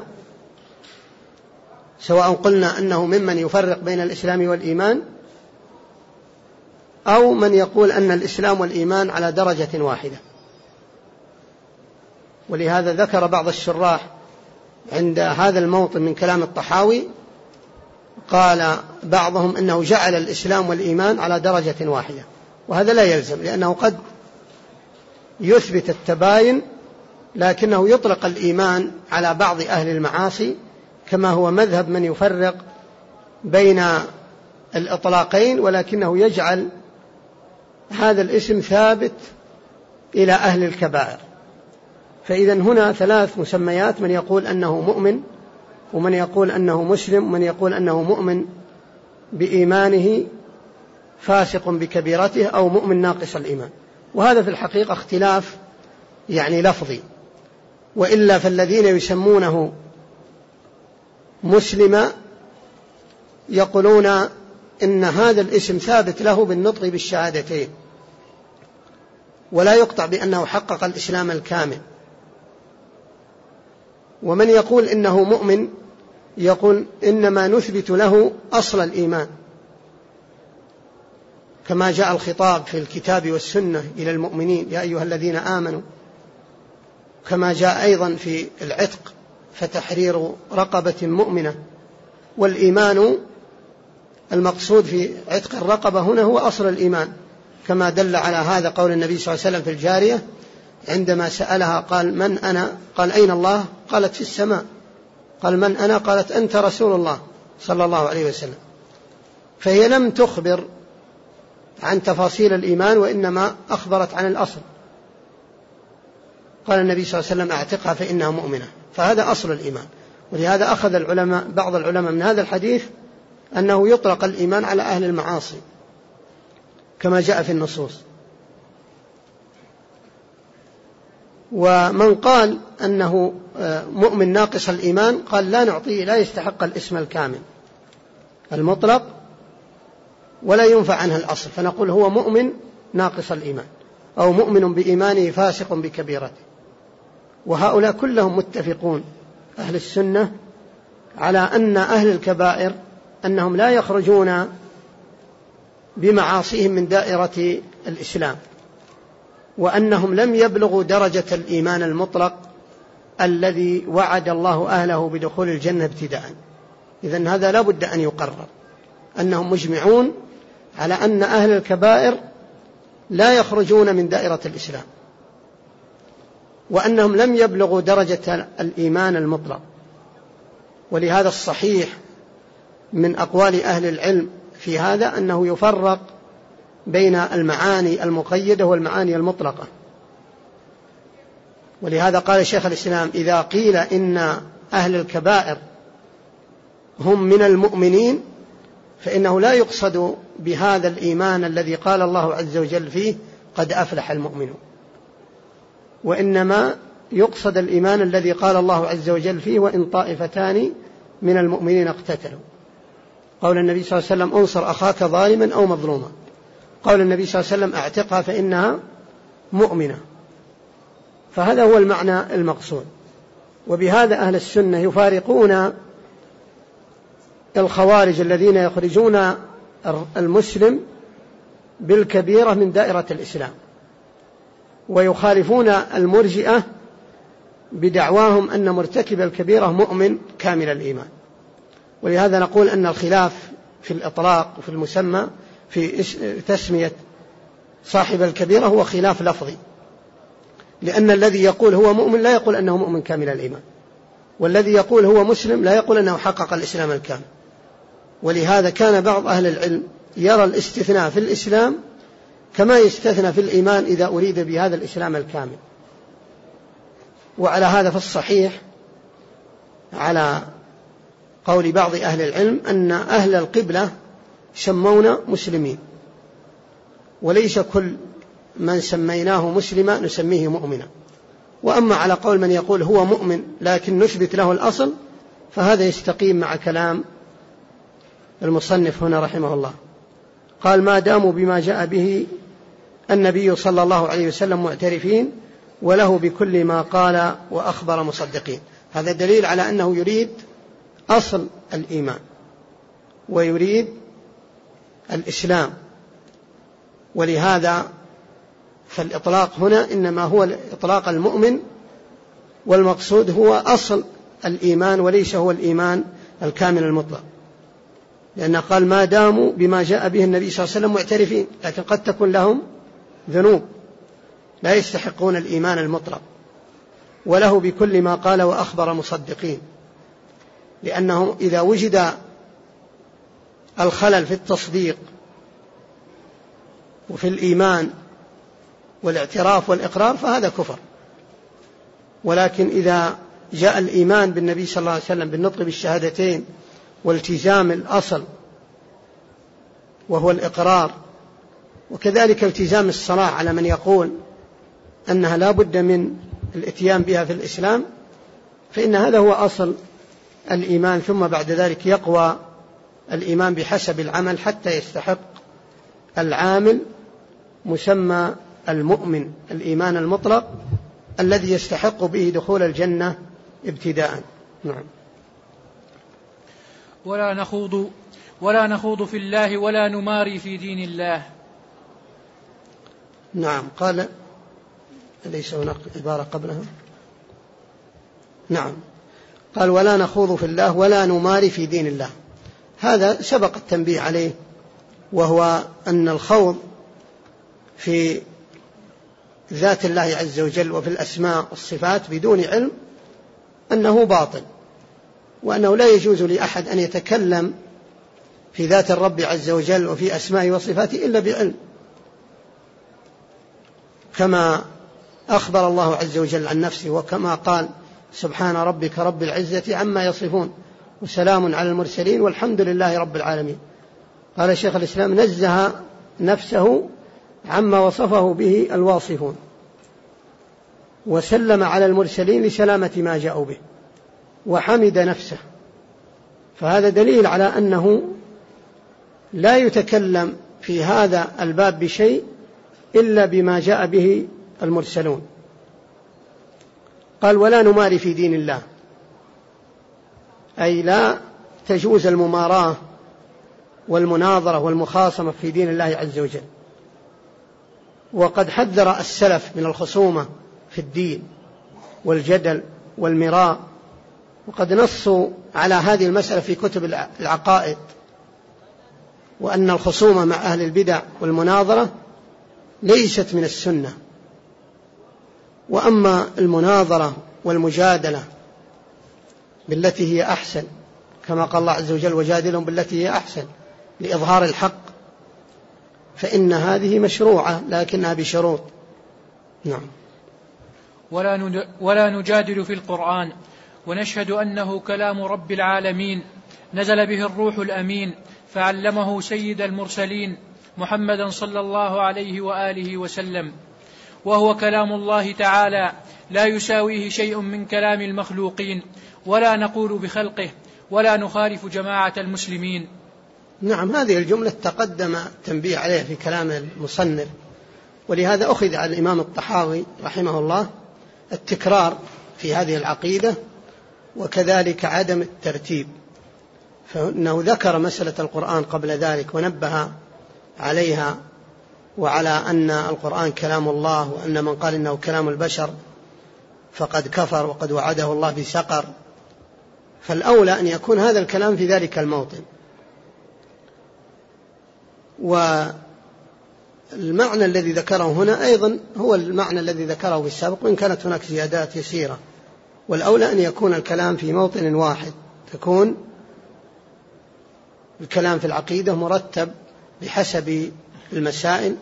سواء قلنا أنه ممن يفرق بين الإسلام والإيمان، أو من يقول أن الإسلام والإيمان على درجة واحدة. ولهذا ذكر بعض الشراح عند هذا الموطن من كلام الطحاوي، قال بعضهم أنه جعل الإسلام والإيمان على درجة واحدة، وهذا لا يلزم، لأنه قد يثبت التباين لكنه يطلق الإيمان على بعض أهل المعاصي، كما هو مذهب من يفرق بين الإطلاقين، ولكنه يجعل هذا الاسم ثابت إلى أهل الكبائر. فإذا هنا ثلاث مسميات، من يقول أنه مؤمن، ومن يقول أنه مسلم، ومن يقول أنه مؤمن بإيمانه فاسق بكبيرته أو مؤمن ناقص الإيمان. وهذا في الحقيقة اختلاف يعني لفظي، وإلا فالذين يسمونه مسلما يقولون إن هذا الاسم ثابت له بالنطق بالشهادتين، ولا يقطع بأنه حقق الإسلام الكامل. ومن يقول إنه مؤمن يقول إنما نثبت له أصل الإيمان، كما جاء الخطاب في الكتاب والسنة إلى المؤمنين يا أيها الذين آمنوا، كما جاء أيضا في العتق فتحرير رقبة مؤمنة. والإيمان المقصود في عتق الرقبة هنا هو أصل الإيمان، كما دل على هذا قول النبي صلى الله عليه وسلم في الجارية عندما سألها قال من أنا؟ قال أين الله؟ قالت في السماء. قال من أنا؟ قالت أنت رسول الله صلى الله عليه وسلم. فهي لم تخبر عن تفاصيل الإيمان، وإنما أخبرت عن الأصل. قال النبي صلى الله عليه وسلم أعتقها فإنها مؤمنة، فهذا أصل الإيمان. ولهذا أخذ العلماء بعض العلماء من هذا الحديث أنه يطلق الإيمان على أهل المعاصي، كما جاء في النصوص. ومن قال أنه مؤمن ناقص الإيمان قال لا نعطيه، لا يستحق الاسم الكامل المطلق ولا ينفع عنه الأصل، فنقول هو مؤمن ناقص الإيمان أو مؤمن بإيمانه فاسق بكبيرته. وهؤلاء كلهم متفقون أهل السنة على أن أهل الكبائر أنهم لا يخرجون بمعاصيهم من دائرة الإسلام، وأنهم لم يبلغوا درجة الإيمان المطلق الذي وعد الله أهله بدخول الجنة ابتداء. إذن هذا لا بد أن يقرر أنهم مجمعون على أن أهل الكبائر لا يخرجون من دائرة الإسلام، وأنهم لم يبلغوا درجة الإيمان المطلق. ولهذا الصحيح من أقوال أهل العلم في هذا أنه يفرق بين المعاني المقيدة والمعاني المطلقة. ولهذا قال شيخ الإسلام إذا قيل إن أهل الكبائر هم من المؤمنين فإنه لا يقصد بهذا الإيمان الذي قال الله عز وجل فيه قد أفلح المؤمنون، وإنما يقصد الإيمان الذي قال الله عز وجل فيه وإن طائفتان من المؤمنين اقتتلوا. قول النبي صلى الله عليه وسلم انصر أخاك ظالما أو مظلوما. قول النبي صلى الله عليه وسلم اعتقها فإنها مؤمنة. فهذا هو المعنى المقصود. وبهذا أهل السنة يفارقون الخوارج الذين يخرجون المسلم بالكبيرة من دائرة الإسلام، ويخالفون المرجئة بدعواهم أن مرتكب الكبيرة مؤمن كامل الإيمان. ولهذا نقول أن الخلاف في الإطلاق وفي المسمى في تسمية صاحب الكبيرة هو خلاف لفظي، لأن الذي يقول هو مؤمن لا يقول أنه مؤمن كامل الإيمان، والذي يقول هو مسلم لا يقول أنه حقق الإسلام الكامل. ولهذا كان بعض أهل العلم يرى الاستثناء في الإسلام كما يستثنى في الإيمان إذا أريد بهذا الإسلام الكامل. وعلى هذا فالصحيح على قول بعض أهل العلم أن أهل القبلة سمونا مسلمين، وليس كل من سميناه مسلما نسميه مؤمنا. وأما على قول من يقول هو مؤمن لكن نثبت له الأصل فهذا يستقيم مع كلام المصنف هنا رحمه الله. قال ما داموا بما جاء به النبي صلى الله عليه وسلم معترفين وله بكل ما قال وأخبر مصدقين. هذا دليل على أنه يريد أصل الإيمان ويريد الإسلام. ولهذا فالإطلاق هنا إنما هو إطلاق المؤمن، والمقصود هو أصل الإيمان وليس هو الإيمان الكامل المطلق، لأنه قال ما داموا بما جاء به النبي صلى الله عليه وسلم معترفين، لكن قد تكون لهم ذنوب لا يستحقون الإيمان المطلق. وله بكل ما قال وأخبر مصدقين، لأنه إذا وجد الخلل في التصديق وفي الإيمان والاعتراف والإقرار فهذا كفر. ولكن إذا جاء الإيمان بالنبي صلى الله عليه وسلم بالنطق بالشهادتين والتزام الأصل وهو الإقرار، وكذلك التزام الصلاة على من يقول أنها لا بد من الاتيان بها في الإسلام، فإن هذا هو أصل الإيمان. ثم بعد ذلك يقوى الإيمان بحسب العمل حتى يستحق العامل مسمى المؤمن الإيمان المطلق الذي يستحق به دخول الجنة ابتداء. نعم. ولا نخوض ولا نخوض في الله ولا نماري في دين الله. نعم. قال ليس هناك عبارة قبلها. نعم. قال ولا نخوض في الله ولا نماري في دين الله. هذا سبق التنبيه عليه، وهو أن الخوض في ذات الله عز وجل وفي الأسماء والصفات بدون علم أنه باطل، وأنه لا يجوز لأحد أن يتكلم في ذات الرب عز وجل وفي أسمائه وصفاته إلا بعلم، كما أخبر الله عز وجل عن نفسه، وكما قال سبحان ربك رب العزة عما يصفون وسلام على المرسلين والحمد لله رب العالمين. قال شيخ الإسلام نزه نفسه عما وصفه به الواصفون، وسلم على المرسلين لسلامة ما جاءوا به، وحمد نفسه. فهذا دليل على أنه لا يتكلم في هذا الباب بشيء إلا بما جاء به المرسلون. قال: ولا نماري في دين الله، أي لا تجوز المماراة والمناظرة والمخاصمة في دين الله عز وجل. وقد حذر السلف من الخصومة في الدين والجدل والمراء، وقد نصوا على هذه المسألة في كتب العقائد، وأن الخصومة مع أهل البدع والمناظرة ليست من السنة. وأما المناظرة والمجادلة بالتي هي أحسن، كما قال الله عز وجل: وجادلهم بالتي هي أحسن لإظهار الحق، فإن هذه مشروعة لكنها بشروط. نعم. ولا نجادل في القرآن، ونشهد أنه كلام رب العالمين نزل به الروح الأمين فعلمه سيد المرسلين محمدا صلى الله عليه وآله وسلم، وهو كلام الله تعالى لا يساويه شيء من كلام المخلوقين، ولا نقول بخلقه، ولا نخالف جماعة المسلمين. نعم، هذه الجملة تقدم تنبيه عليها في كلام المصنف، ولهذا أخذ على الإمام الطحاوي رحمه الله التكرار في هذه العقيدة، وكذلك عدم الترتيب، فإنه ذكر مسألة القرآن قبل ذلك ونبه عليها، وعلى أن القرآن كلام الله، وأن من قال إنه كلام البشر فقد كفر وقد وعده الله بسقر، فالأولى أن يكون هذا الكلام في ذلك الموطن. والمعنى الذي ذكره هنا أيضا هو المعنى الذي ذكره في السابق، وإن كانت هناك زيادات يسيرة، والأولى أن يكون الكلام في موطن واحد، تكون الكلام في العقيدة مرتب بحسب المسائل.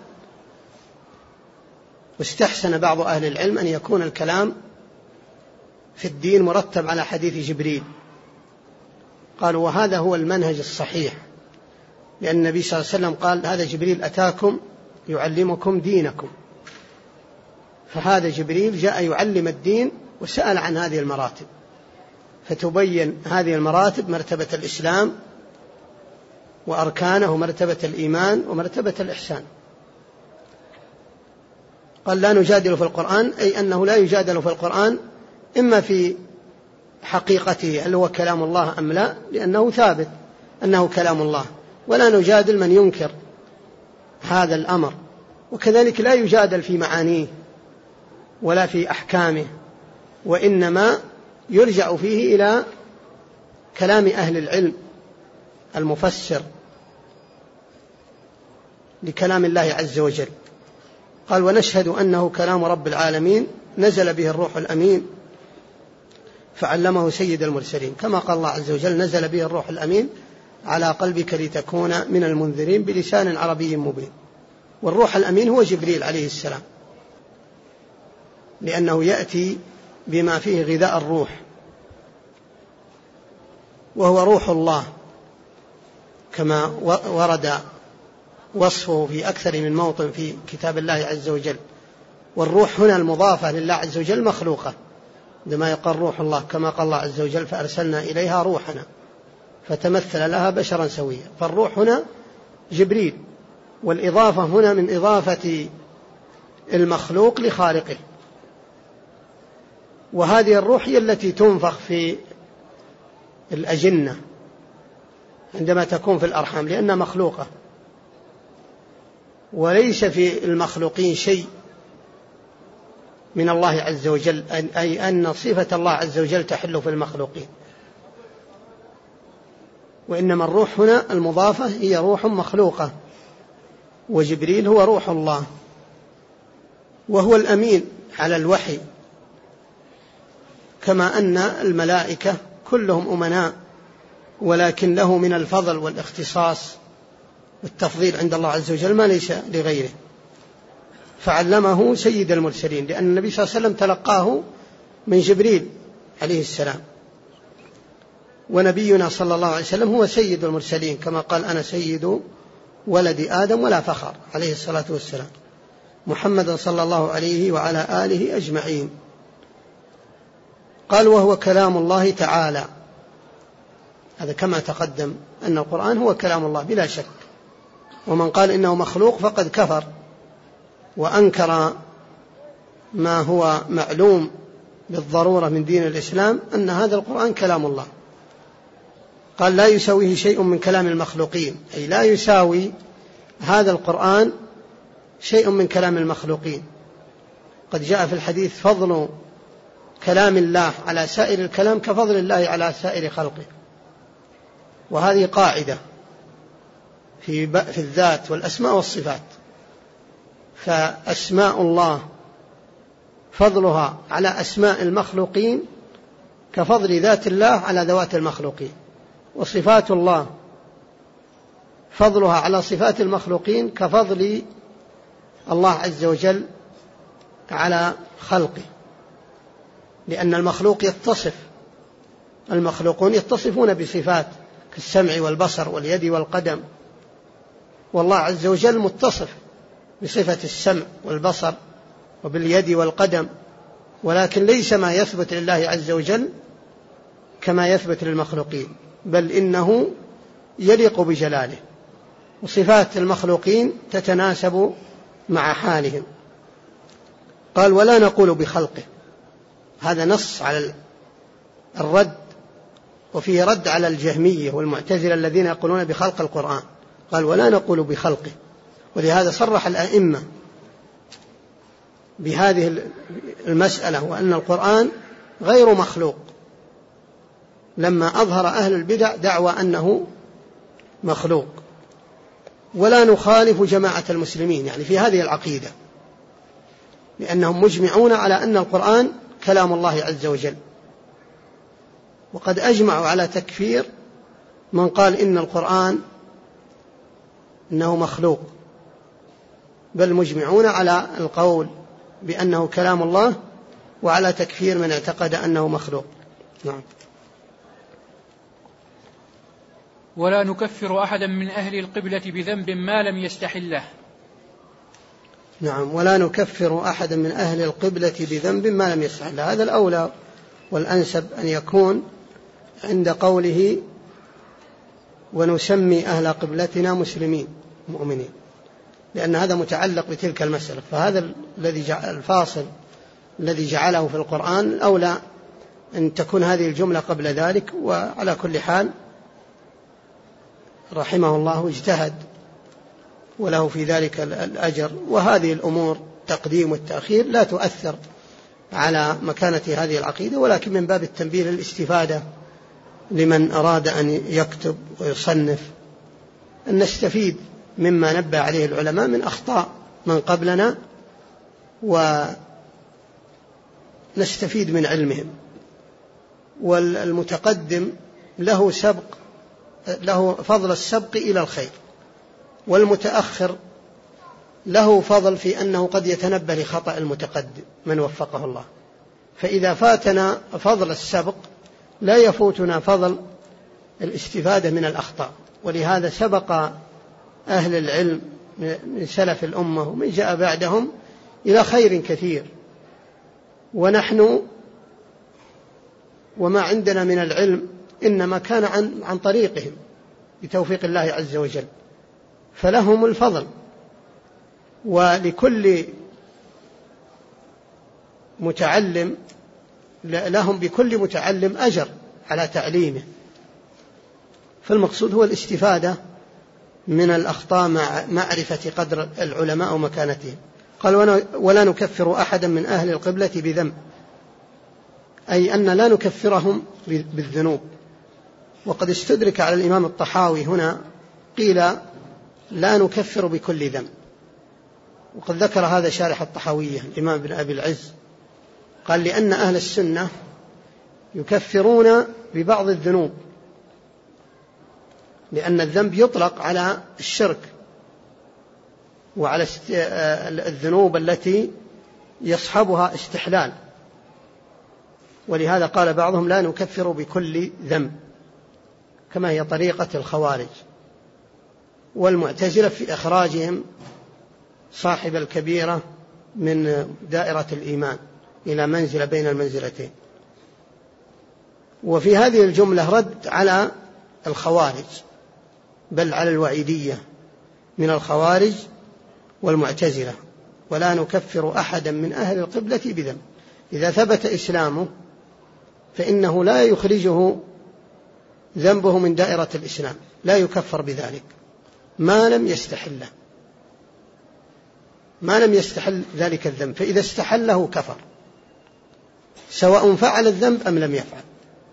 واستحسن بعض أهل العلم أن يكون الكلام في الدين مرتب على حديث جبريل، قالوا وهذا هو المنهج الصحيح، لأن النبي صلى الله عليه وسلم قال: هذا جبريل أتاكم يعلمكم دينكم، فهذا جبريل جاء يعلم الدين وسأل عن هذه المراتب، فتبين هذه المراتب مرتبة الإسلام وأركانه، مرتبة الإيمان ومرتبة الإحسان. قال: لا نجادل في القرآن، أي أنه لا يجادل في القرآن إما في حقيقته هل هو كلام الله أم لا، لأنه ثابت أنه كلام الله، ولا نجادل من ينكر هذا الأمر، وكذلك لا يجادل في معانيه ولا في أحكامه، وإنما يرجع فيه إلى كلام أهل العلم المفسر لكلام الله عز وجل. قال: ونشهد أنه كلام رب العالمين نزل به الروح الأمين فعلمه سيد المرسلين، كما قال الله عز وجل: نزل به الروح الأمين على قلبك لتكون من المنذرين بلسان عربي مبين. والروح الأمين هو جبريل عليه السلام، لأنه يأتي بما فيه غذاء الروح، وهو روح الله كما ورد وصفه في أكثر من موطن في كتاب الله عز وجل. والروح هنا المضافة لله عز وجل مخلوقة، عندما يقال روح الله كما قال الله عز وجل: فأرسلنا إليها روحنا فتمثل لها بشرا سويا. فالروح هنا جبريل، والإضافة هنا من إضافة المخلوق لخالقه. وهذه الروح هي التي تنفخ في الأجنة عندما تكون في الأرحام، لأنها مخلوقة، وليس في المخلوقين شيء من الله عز وجل، أي أن صفة الله عز وجل تحل في المخلوقين. وإنما الروح هنا المضافة هي روح مخلوقة، وجبريل هو روح الله، وهو الأمين على الوحي، كما أن الملائكة كلهم أمناء، ولكن له من الفضل والاختصاص والتفضيل عند الله عز وجل ما ليس لغيره. فعلمه سيد المرسلين، لأن النبي صلى الله عليه وسلم تلقاه من جبريل عليه السلام، ونبينا صلى الله عليه وسلم هو سيد المرسلين، كما قال: أنا سيد ولد آدم ولا فخر عليه الصلاة والسلام، محمد صلى الله عليه وعلى آله أجمعين. قال وهو كلام الله تعالى، هذا كما تقدم أن القرآن هو كلام الله بلا شك، ومن قال إنه مخلوق فقد كفر وأنكر ما هو معلوم بالضرورة من دين الإسلام أن هذا القرآن كلام الله. قال لا يساويه شيء من كلام المخلوقين، أي لا يساوي هذا القرآن شيء من كلام المخلوقين. قد جاء في الحديث فضل كلام الله على سائر الكلام كفضل الله على سائر خلقه، وهذه قاعدة في في الذات والأسماء والصفات. فأسماء الله فضلها على أسماء المخلوقين كفضل ذات الله على ذوات المخلوقين، وصفات الله فضلها على صفات المخلوقين كفضل الله عز وجل على خلقه، لأن المخلوق يتصف المخلوقون يتصفون بصفات كالسمع والبصر واليد والقدم، والله عز وجل متصف بصفة السمع والبصر وباليد والقدم، ولكن ليس ما يثبت لله عز وجل كما يثبت للمخلوقين، بل إنه يليق بجلاله، وصفات المخلوقين تتناسب مع حالهم. قال ولا نقول بخلقه، هذا نص على الرد، وفيه رد على الجهمية والمعتزلة الذين يقولون بخلق القرآن. قال ولا نقول بخلقه، ولهذا صرح الأئمة بهذه المسألة وأن القرآن غير مخلوق، لما أظهر أهل البدع دعوى أنه مخلوق. ولا نخالف جماعة المسلمين يعني في هذه العقيدة، لأنهم مجمعون على أن القرآن كلام الله عز وجل، وقد أجمعوا على تكفير من قال إن القرآن إنه مخلوق، بل مجمعون على القول بأنه كلام الله وعلى تكفير من اعتقد أنه مخلوق. نعم. ولا نكفر أحدا من أهل القبلة بذنب ما لم يستحله. نعم، ولا نكفر أحدا من أهل القبلة بذنب ما لم يستحله، هذا الأولى والأنسب أن يكون عند قوله ونسمي أهل قبلتنا مسلمين مؤمنين، لأن هذا متعلق بتلك المسألة. فهذا الذي جعل الفاصل الذي جعله في القرآن أولى أن تكون هذه الجملة قبل ذلك. وعلى كل حال رحمه الله اجتهد وله في ذلك الأجر، وهذه الأمور تقديم والتأخير لا تؤثر على مكانة هذه العقيدة، ولكن من باب التنبيه للاستفادة لمن أراد أن يكتب ويصنف أن نستفيد مما نبه عليه العلماء من أخطاء من قبلنا، ونستفيد من علمهم. والمتقدم له سبق له فضل السبق إلى الخير، والمتأخر له فضل في أنه قد يتنبه لخطأ المتقدم من وفقه الله. فإذا فاتنا فضل السبق لا يفوتنا فضل الاستفادة من الأخطاء. ولهذا سبق أهل العلم من سلف الأمة ومن جاء بعدهم إلى خير كثير، ونحن وما عندنا من العلم إنما كان عن, عن طريقهم بتوفيق الله عز وجل، فلهم الفضل. ولكل متعلم لهم بكل متعلم أجر على تعليمه، فالمقصود هو الاستفادة من الأخطاء مع معرفة قدر العلماء ومكانتهم. قال ولا نكفر أحدا من أهل القبلة بذنب، أي أن لا نكفرهم بالذنوب. وقد استدرك على الإمام الطحاوي هنا قيل لا نكفر بكل ذنب، وقد ذكر هذا شارح الطحاوية الإمام ابن أبي العز، قال لأن أهل السنة يكفرون ببعض الذنوب، لأن الذنب يطلق على الشرك وعلى الذنوب التي يصحبها استحلال، ولهذا قال بعضهم لا نكفر بكل ذنب كما هي طريقة الخوارج. والمعتزلة في إخراجهم صاحب الكبيرة من دائرة الإيمان إلى منزلة بين المنزلتين. وفي هذه الجملة رد على الخوارج، بل على الوعيدية من الخوارج والمعتزلة. ولا نكفر أحدا من أهل القبلة بذنب، إذا ثبت إسلامه فإنه لا يخرجه ذنبه من دائرة الإسلام، لا يكفر بذلك ما لم يستحله، ما لم يستحل ذلك الذنب، فإذا استحله كفر سواء فعل الذنب أم لم يفعل.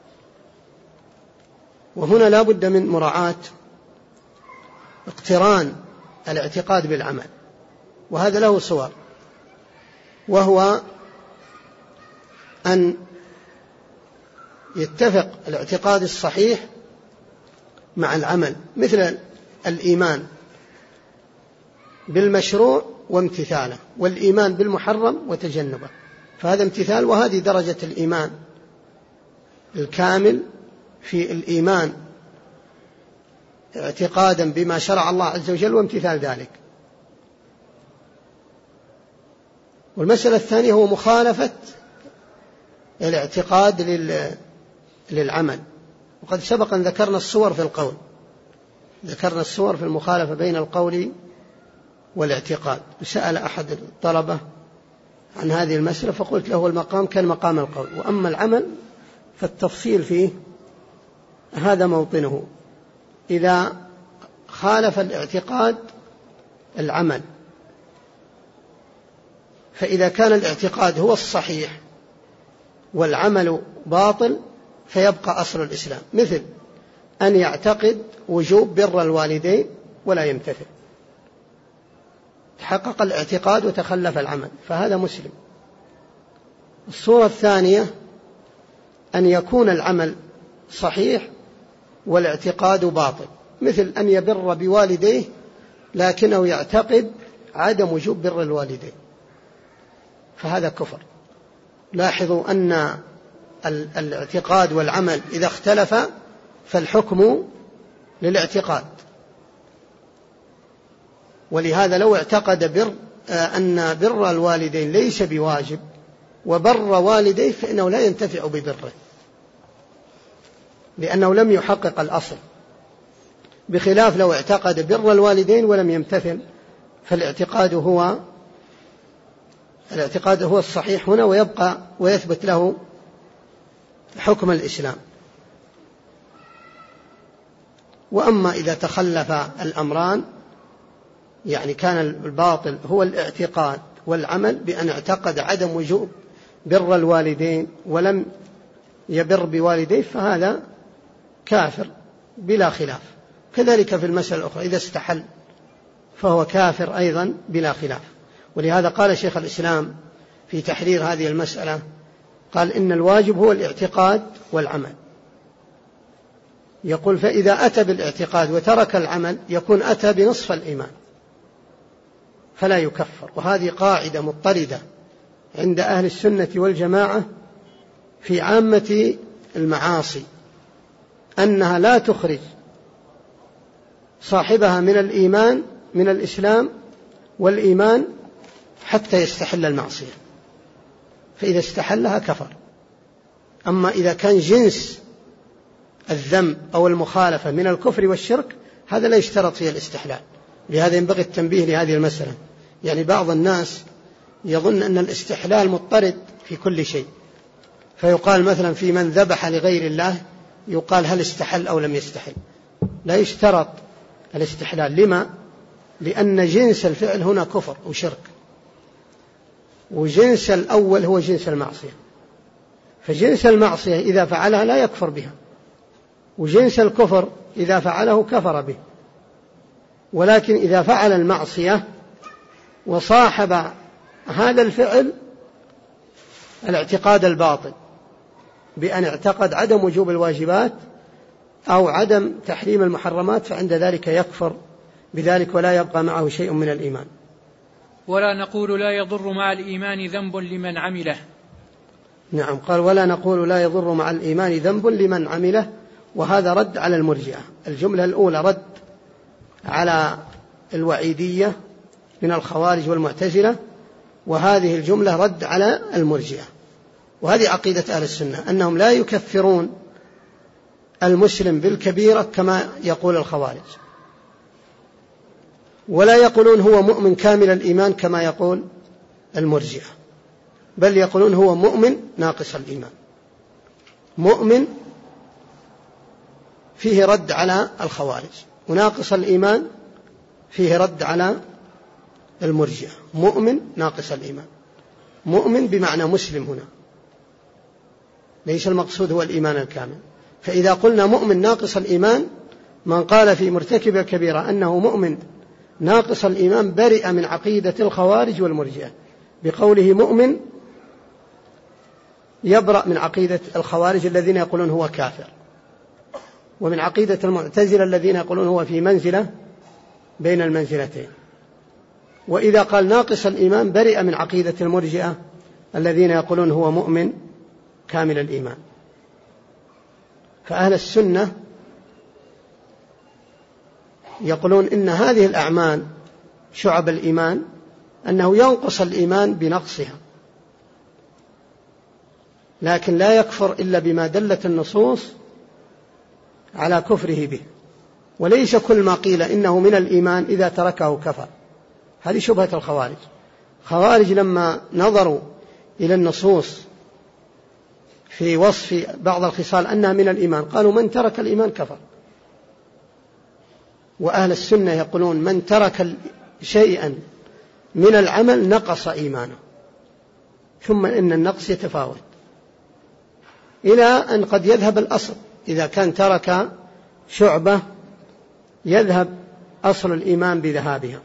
وهنا لا بد من مراعاة اقتران الاعتقاد بالعمل، وهذا له صور، وهو أن يتفق الاعتقاد الصحيح مع العمل، مثل الإيمان بالمشروع وامتثاله، والإيمان بالمحرم وتجنبه، فهذا امتثال. وهذه درجة الإيمان الكامل في الإيمان اعتقادا بما شرع الله عز وجل وامتثال ذلك. والمسألة الثانية هو مخالفة الاعتقاد للعمل، وقد سبق أن ذكرنا الصور في القول، ذكرنا الصور في المخالفة بين القول والاعتقاد. سأل أحد الطلبة عن هذه المسألة فقلت له المقام كالمقام القول، وأما العمل فالتفصيل فيه هذا موطنه. إذا خالف الاعتقاد العمل، فإذا كان الاعتقاد هو الصحيح والعمل باطل فيبقى أصل الإسلام، مثل أن يعتقد وجوب بر الوالدين ولا يمتثل، تحقق الاعتقاد وتخلف العمل، فهذا مسلم. الصورة الثانية أن يكون العمل صحيح والاعتقاد باطل، مثل أن يبر بوالديه لكنه يعتقد عدم وجوب بر الوالدين، فهذا كفر. لاحظوا أن الاعتقاد والعمل إذا اختلف فالحكم للاعتقاد، ولهذا لو اعتقد بر أن بر الوالدين ليس بواجب وبر والديه فإنه لا ينتفع ببره، لأنه لم يحقق الأصل، بخلاف لو اعتقد بر الوالدين ولم يمتثل، فالاعتقاد هو الاعتقاد هو الصحيح هنا، ويبقى ويثبت له حكم الإسلام. وأما إذا تخلف الأمران، يعني كان الباطل هو الاعتقاد والعمل بأن اعتقد عدم وجوب بر الوالدين ولم يبر بوالديه، فهذا كافر بلا خلاف. كذلك في المسألة الأخرى إذا استحل فهو كافر أيضا بلا خلاف. ولهذا قال شيخ الإسلام في تحرير هذه المسألة، قال إن الواجب هو الاعتقاد والعمل، يقول فإذا أتى بالاعتقاد وترك العمل يكون أتى بنصف الإيمان فلا يكفر. وهذه قاعدة مضطردة عند أهل السنة والجماعة في عامة المعاصي، أنها لا تخرج صاحبها من الإيمان من الإسلام والإيمان حتى يستحل المعصية، فإذا استحلها كفر. أما إذا كان جنس الذنب أو المخالفة من الكفر والشرك هذا لا يشترط فيه الاستحلال. لهذا ينبغي التنبيه لهذه المسألة. يعني بعض الناس يظن أن الاستحلال مضطرد في كل شيء، فيقال مثلا في من ذبح لغير الله يقال هل استحل أو لم يستحل، لا يشترط الاستحلال. لما؟ لأن جنس الفعل هنا كفر وشرك، وجنس الأول هو جنس المعصية، فجنس المعصية إذا فعلها لا يكفر بها، وجنس الكفر إذا فعله كفر به. ولكن إذا فعل المعصية وصاحب هذا الفعل الاعتقاد الباطل بأن اعتقد عدم وجوب الواجبات أو عدم تحريم المحرمات، فعند ذلك يكفر بذلك ولا يبقى معه شيء من الإيمان. ولا نقول لا يضر مع الإيمان ذنب لمن عمله. نعم، قال ولا نقول لا يضر مع الإيمان ذنب لمن عمله، وهذا رد على المرجئة. الجملة الأولى رد على الوعيدية من الخوارج والمعتزلة، وهذه الجملة رد على المرجئة. وهذه عقيدة أهل السنة، أنهم لا يكفرون المسلم بالكبيرة كما يقول الخوارج، ولا يقولون هو مؤمن كامل الإيمان كما يقول المرجئة، بل يقولون هو مؤمن ناقص الإيمان. مؤمن فيه رد على الخوارج، وناقص الإيمان فيه رد على المرجئة. مؤمن ناقص الإيمان، مؤمن بمعنى مسلم هنا، ليس المقصود هو الإيمان الكامل. فإذا قلنا مؤمن ناقص الإيمان، من قال في مرتكب الكبيرة أنه مؤمن ناقص الإيمان برئ من عقيدة الخوارج والمرجئة. بقوله مؤمن يبرأ من عقيدة الخوارج الذين يقولون هو كافر، ومن عقيدة المعتزلة الذين يقولون هو في منزلة بين المنزلتين. وإذا قال ناقص الإيمان برئ من عقيدة المرجئة الذين يقولون هو مؤمن كامل الإيمان. فأهل السنة يقولون إن هذه الأعمال شعب الإيمان، أنه ينقص الإيمان بنقصها، لكن لا يكفر إلا بما دلت النصوص على كفره به. وليس كل ما قيل إنه من الإيمان إذا تركه كفر. هذه شبهة الخوارج. خوارج لما نظروا إلى النصوص في وصف بعض الخصال أنها من الإيمان قالوا من ترك الإيمان كفر. وأهل السنة يقولون من ترك شيئا من العمل نقص إيمانه، ثم إن النقص يتفاوت إلى أن قد يذهب الأصل. إذا كان ترك شعبة يذهب أصل الإيمان بذهابها.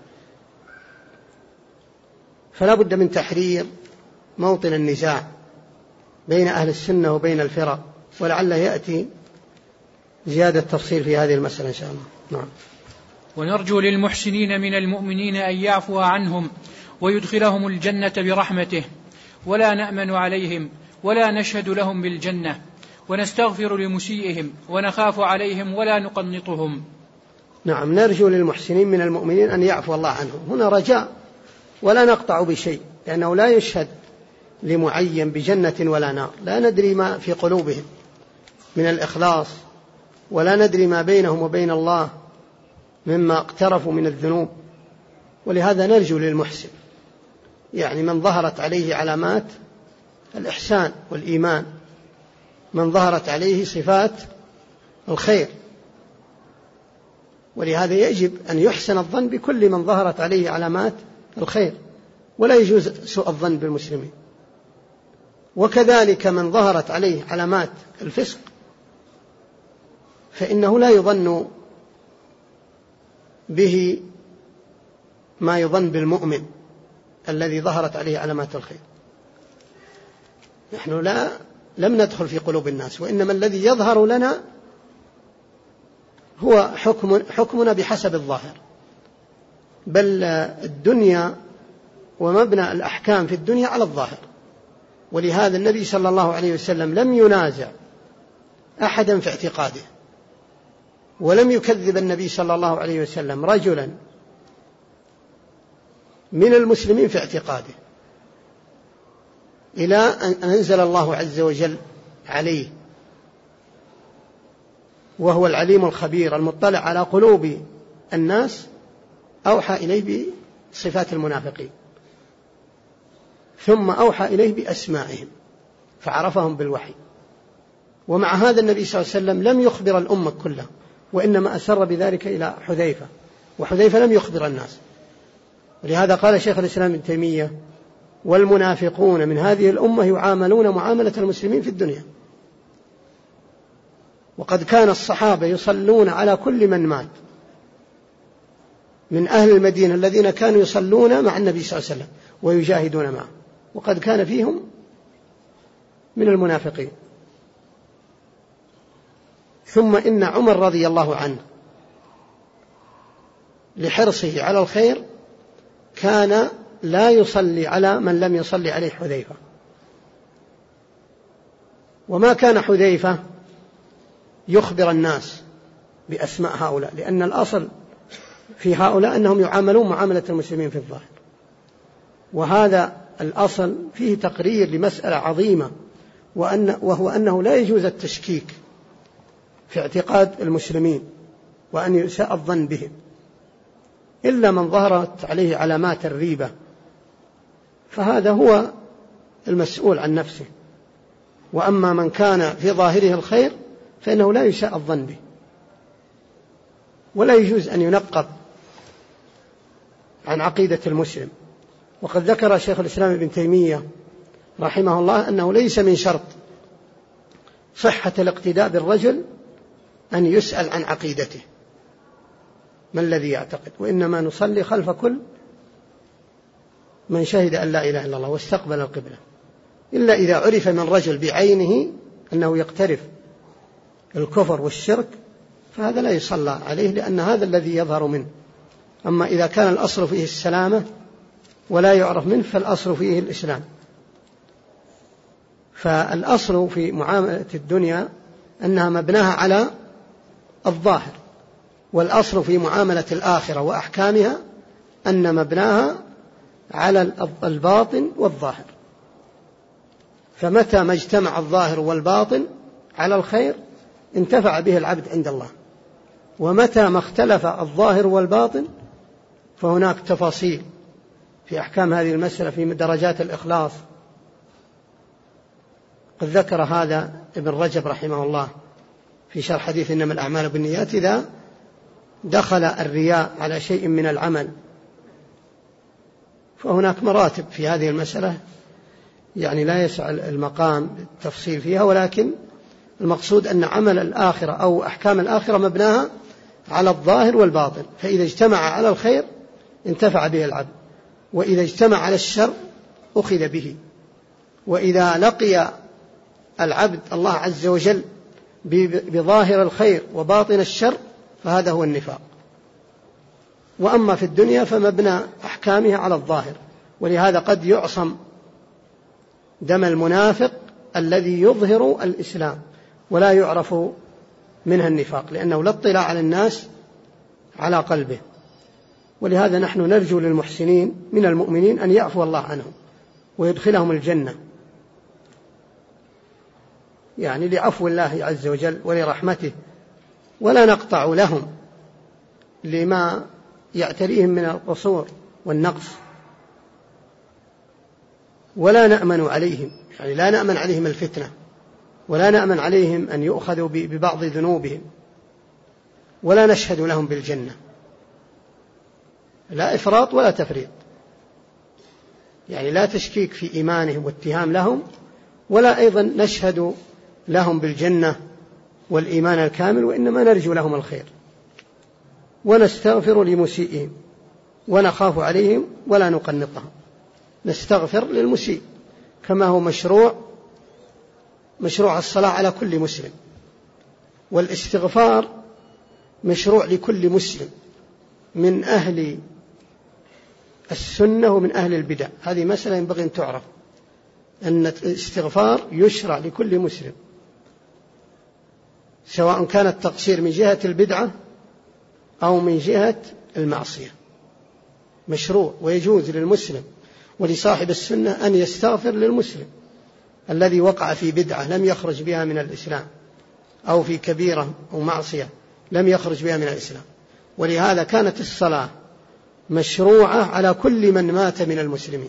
فلا بد من تحرير موطن النزاع بين أهل السنة وبين الفرق، ولعله يأتي زيادة تفصيل في هذه المسألة إن شاء الله. نعم. ونرجو للمحسنين من المؤمنين أن يعفو عنهم ويدخلهم الجنة برحمته، ولا نأمن عليهم ولا نشهد لهم بالجنة، ونستغفر لمسيئهم ونخاف عليهم ولا نقنطهم. نعم، نرجو للمحسنين من المؤمنين أن يعفو الله عنهم. هنا رجاء ولا نقطع بشيء، لأنه لا يشهد لمعين بجنة ولا نار، لا ندري ما في قلوبهم من الإخلاص، ولا ندري ما بينهم وبين الله مما اقترفوا من الذنوب. ولهذا نرجو للمحسن، يعني من ظهرت عليه علامات الإحسان والإيمان، من ظهرت عليه صفات الخير. ولهذا يجب أن يحسن الظن بكل من ظهرت عليه علامات الخير، ولا يجوز سوء الظن بالمسلمين. وكذلك من ظهرت عليه علامات الفسق فإنه لا يظن به ما يظن بالمؤمن الذي ظهرت عليه علامات الخير. نحن لا لم ندخل في قلوب الناس، وإنما الذي يظهر لنا هو حكم حكمنا بحسب الظاهر. بل الدنيا ومبنى الأحكام في الدنيا على الظاهر. ولهذا النبي صلى الله عليه وسلم لم ينازع أحدا في اعتقاده، ولم يكذب النبي صلى الله عليه وسلم رجلا من المسلمين في اعتقاده، إلى أن أنزل الله عز وجل عليه وهو العليم الخبير المطلع على قلوب الناس، أوحى إليه بصفات المنافقين، ثم أوحى إليه بأسمائهم فعرفهم بالوحي. ومع هذا النبي صلى الله عليه وسلم لم يخبر الأمة كلها، وإنما أسر بذلك إلى حذيفة، وحذيفة لم يخبر الناس. ولهذا قال شيخ الإسلام ابن تيمية: والمنافقون من هذه الأمة يعاملون معاملة المسلمين في الدنيا. وقد كان الصحابة يصلون على كل من مات من أهل المدينة الذين كانوا يصلون مع النبي صلى الله عليه وسلم ويجاهدون معه، وقد كان فيهم من المنافقين. ثم إن عمر رضي الله عنه لحرصه على الخير كان لا يصلي على من لم يصلي عليه حذيفة. وما كان حذيفة يخبر الناس بأسماء هؤلاء، لأن الأصل في هؤلاء أنهم يعاملون معاملة المسلمين في الظاهر، وهذا الأصل فيه تقرير لمسألة عظيمة، وأن وهو أنه لا يجوز التشكيك في اعتقاد المسلمين وأن يساء الظن بهم إلا من ظهرت عليه علامات الريبة، فهذا هو المسؤول عن نفسه. وأما من كان في ظاهره الخير فإنه لا يساء الظن به، ولا يجوز أن ينقب عن عقيدة المسلم. وقد ذكر شيخ الإسلام ابن تيمية رحمه الله أنه ليس من شرط صحة الاقتداء بالرجل أن يسأل عن عقيدته ما الذي يعتقد، وإنما نصلي خلف كل من شهد أن لا إله إلا الله واستقبل القبلة، إلا إذا عرف من رجل بعينه أنه يقترف الكفر والشرك فهذا لا يصلى عليه، لأن هذا الذي يظهر منه. أما إذا كان الأصل فيه السلامة ولا يعرف منه فالأصل فيه الإسلام. فالأصل في معاملة الدنيا أنها مبناها على الظاهر، والأصل في معاملة الآخرة وأحكامها أن مبناها على الباطن والظاهر. فمتى ما اجتمع الظاهر والباطن على الخير انتفع به العبد عند الله، ومتى ما اختلف الظاهر والباطن فهناك تفاصيل في أحكام هذه المسألة في درجات الإخلاص. قد ذكر هذا ابن رجب رحمه الله في شرح حديث إنما الأعمال بالنيات. إذا دخل الرياء على شيء من العمل فهناك مراتب في هذه المسألة، يعني لا يسع المقام التفصيل فيها، ولكن المقصود أن عمل الآخرة أو أحكام الآخرة مبناها على الظاهر والباطن، فإذا اجتمع على الخير انتفع به العبد، وإذا اجتمع على الشر أخذ به. وإذا لقي العبد الله عز وجل بظاهر الخير وباطن الشر فهذا هو النفاق. وأما في الدنيا فمبنى أحكامها على الظاهر، ولهذا قد يعصم دم المنافق الذي يظهر الإسلام ولا يعرف منها النفاق، لأنه لا اطلاع على الناس على قلبه. ولهذا نحن نرجو للمحسنين من المؤمنين أن يعفو الله عنهم ويدخلهم الجنة، يعني لعفو الله عز وجل ولرحمته، ولا نقطع لهم لما يعتريهم من القصور والنقص، ولا نأمن عليهم، يعني لا نأمن عليهم الفتنة، ولا نأمن عليهم أن يؤخذوا ببعض ذنوبهم، ولا نشهد لهم بالجنة، لا إفراط ولا تفريط، يعني لا تشكيك في إيمانهم واتهام لهم، ولا أيضا نشهد لهم بالجنة والإيمان الكامل، وإنما نرجو لهم الخير ونستغفر لمسيئهم ونخاف عليهم ولا نقنطهم. نستغفر للمسيء كما هو مشروع مشروع الصلاة على كل مسلم، والاستغفار مشروع لكل مسلم من أهل السنة ومن أهل البدع. هذه مسألة ينبغي أن تعرف، أن الاستغفار يشرع لكل مسلم، سواء كان التقصير من جهة البدعة أو من جهة المعصية، مشروع ويجوز للمسلم ولصاحب السنة أن يستغفر للمسلم الذي وقع في بدعة لم يخرج بها من الإسلام، أو في كبيرة أو معصية لم يخرج بها من الإسلام. ولهذا كانت الصلاة مشروعة على كل من مات من المسلمين.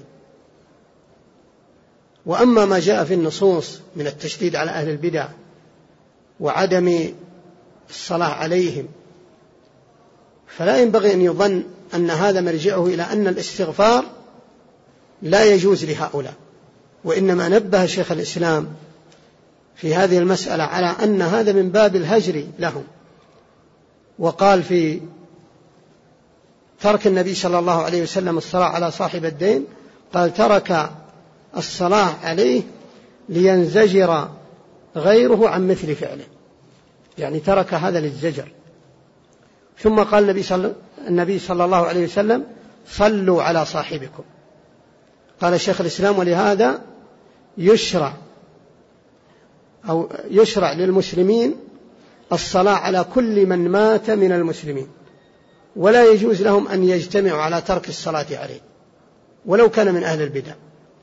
وأما ما جاء في النصوص من التشديد على أهل البدع وعدم الصلاة عليهم فلا ينبغي أن يظن أن هذا مرجعه إلى أن الاستغفار لا يجوز لهؤلاء، وإنما نبه شيخ الإسلام في هذه المسألة على أن هذا من باب الهجر لهم. وقال في ترك النبي صلى الله عليه وسلم الصلاة على صاحب الدين، قال ترك الصلاة عليه لينزجر غيره عن مثل فعله، يعني ترك هذا للزجر. ثم قال النبي صلى, النبي صلى الله عليه وسلم صلوا على صاحبكم. قال شيخ الإسلام ولهذا يشرع أو يشرع للمسلمين الصلاة على كل من مات من المسلمين، ولا يجوز لهم أن يجتمعوا على ترك الصلاة عليه ولو كان من أهل البدع،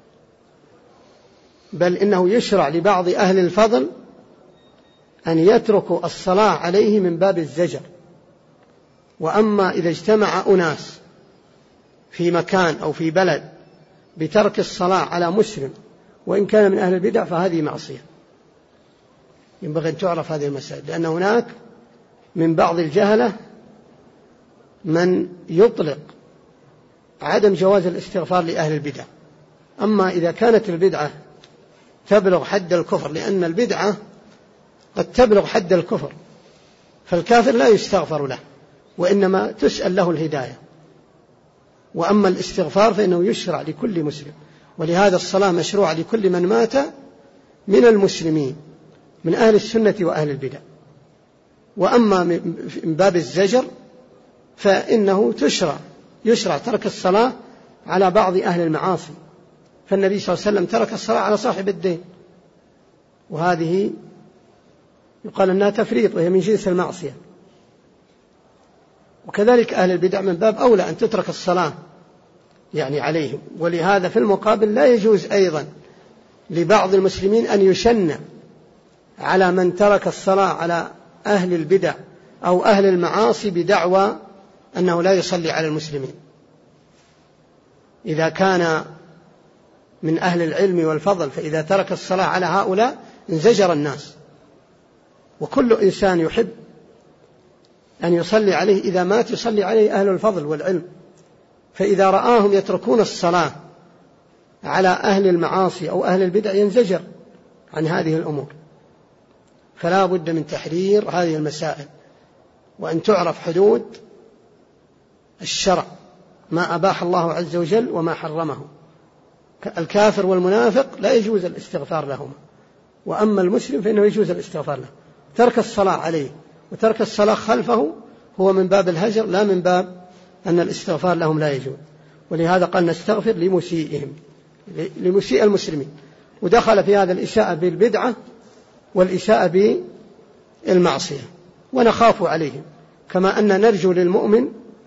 بل إنه يشرع لبعض أهل الفضل أن يتركوا الصلاة عليه من باب الزجر. وأما إذا اجتمع أناس في مكان أو في بلد بترك الصلاة على مسلم وإن كان من أهل البدع فهذه معصية، ينبغي أن تعرف هذه المسائل، لأن هناك من بعض الجهلة من يطلق عدم جواز الاستغفار لأهل البدع. أما إذا كانت البدعة تبلغ حد الكفر، لأن البدعة قد تبلغ حد الكفر، فالكافر لا يستغفر له وإنما تسأل له الهداية. وأما الاستغفار فإنه يشرع لكل مسلم، ولهذا الصلاة مشروعة لكل من مات من المسلمين من أهل السنة وأهل البدع. وأما من باب الزجر فإنه تشرع يشرع ترك الصلاة على بعض أهل المعاصي، فالنبي صلى الله عليه وسلم ترك الصلاة على صاحب الدين، وهذه يقال أنها تفريط وهي من جنس المعصية. وكذلك أهل البدع من باب أولى أن تترك الصلاة يعني عليهم. ولهذا في المقابل لا يجوز أيضا لبعض المسلمين أن يشنع على من ترك الصلاة على أهل البدع أو أهل المعاصي بدعوى أنه لا يصلي على المسلمين. إذا كان من أهل العلم والفضل فإذا ترك الصلاة على هؤلاء انزجر الناس، وكل إنسان يحب أن يصلي عليه إذا مات يصلي عليه أهل الفضل والعلم، فإذا رآهم يتركون الصلاة على أهل المعاصي أو أهل البدع ينزجر عن هذه الأمور. فلا بد من تحرير هذه المسائل وأن تعرف حدود الشرع، ما أباح الله عز وجل وما حرمه. الكافر والمنافق لا يجوز الاستغفار لهما، وأما المسلم فإنه يجوز الاستغفار له. ترك الصلاة عليه وترك الصلاة خلفه هو من باب الهجر لا من باب أن الاستغفار لهم لا يجوز. ولهذا قال نستغفر لمسيئهم، لمسيء المسلمين، ودخل في هذا الإساءة بالبدعة والإساءة بالمعصية، ونخاف عليهم كما أن نرجو للمؤمن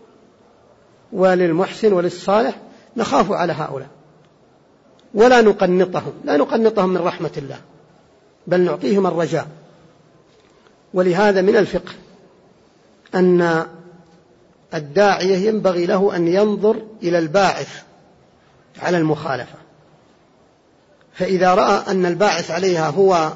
وللمحسن وللصالح، نخاف على هؤلاء ولا نقنطهم لا نقنطهم من رحمة الله، بل نعطيهم الرجاء. ولهذا من الفقه أن الداعية ينبغي له أن ينظر إلى الباعث على المخالفة، فإذا رأى أن الباعث عليها هو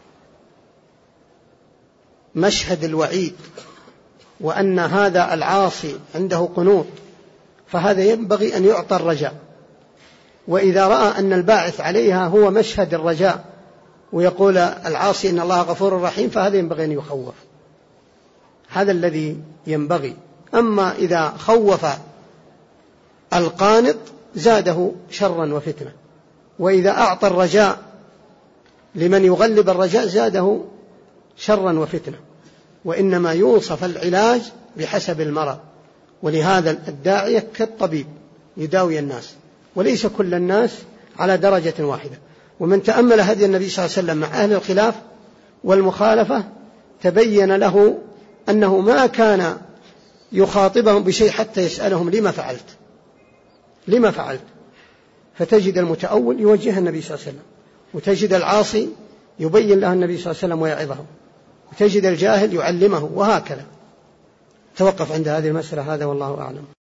مشهد الوعيد وأن هذا العاصي عنده قنوط فهذا ينبغي أن يعطى الرجاء. وإذا رأى أن الباعث عليها هو مشهد الرجاء ويقول العاصي إن الله غفور رحيم فهذا ينبغي أن يخوف، هذا الذي ينبغي. أما إذا خوف القانط زاده شرا وفتنة، وإذا أعطى الرجاء لمن يغلب الرجاء زاده شرا وفتنة. وإنما يوصف العلاج بحسب المرض، ولهذا الداعية كالطبيب يداوي الناس، وليس كل الناس على درجة واحدة. ومن تأمل هدي النبي صلى الله عليه وسلم مع أهل الخلاف والمخالفة تبين له أنه ما كان يخاطبهم بشيء حتى يسألهم لما فعلت لما فعلت فتجد المتأول يوجه النبي صلى الله عليه وسلم، وتجد العاصي يبين له النبي صلى الله عليه وسلم ويعظه، وتجد الجاهل يعلمه، وهكذا. توقف عند هذه المسألة، هذا والله أعلم.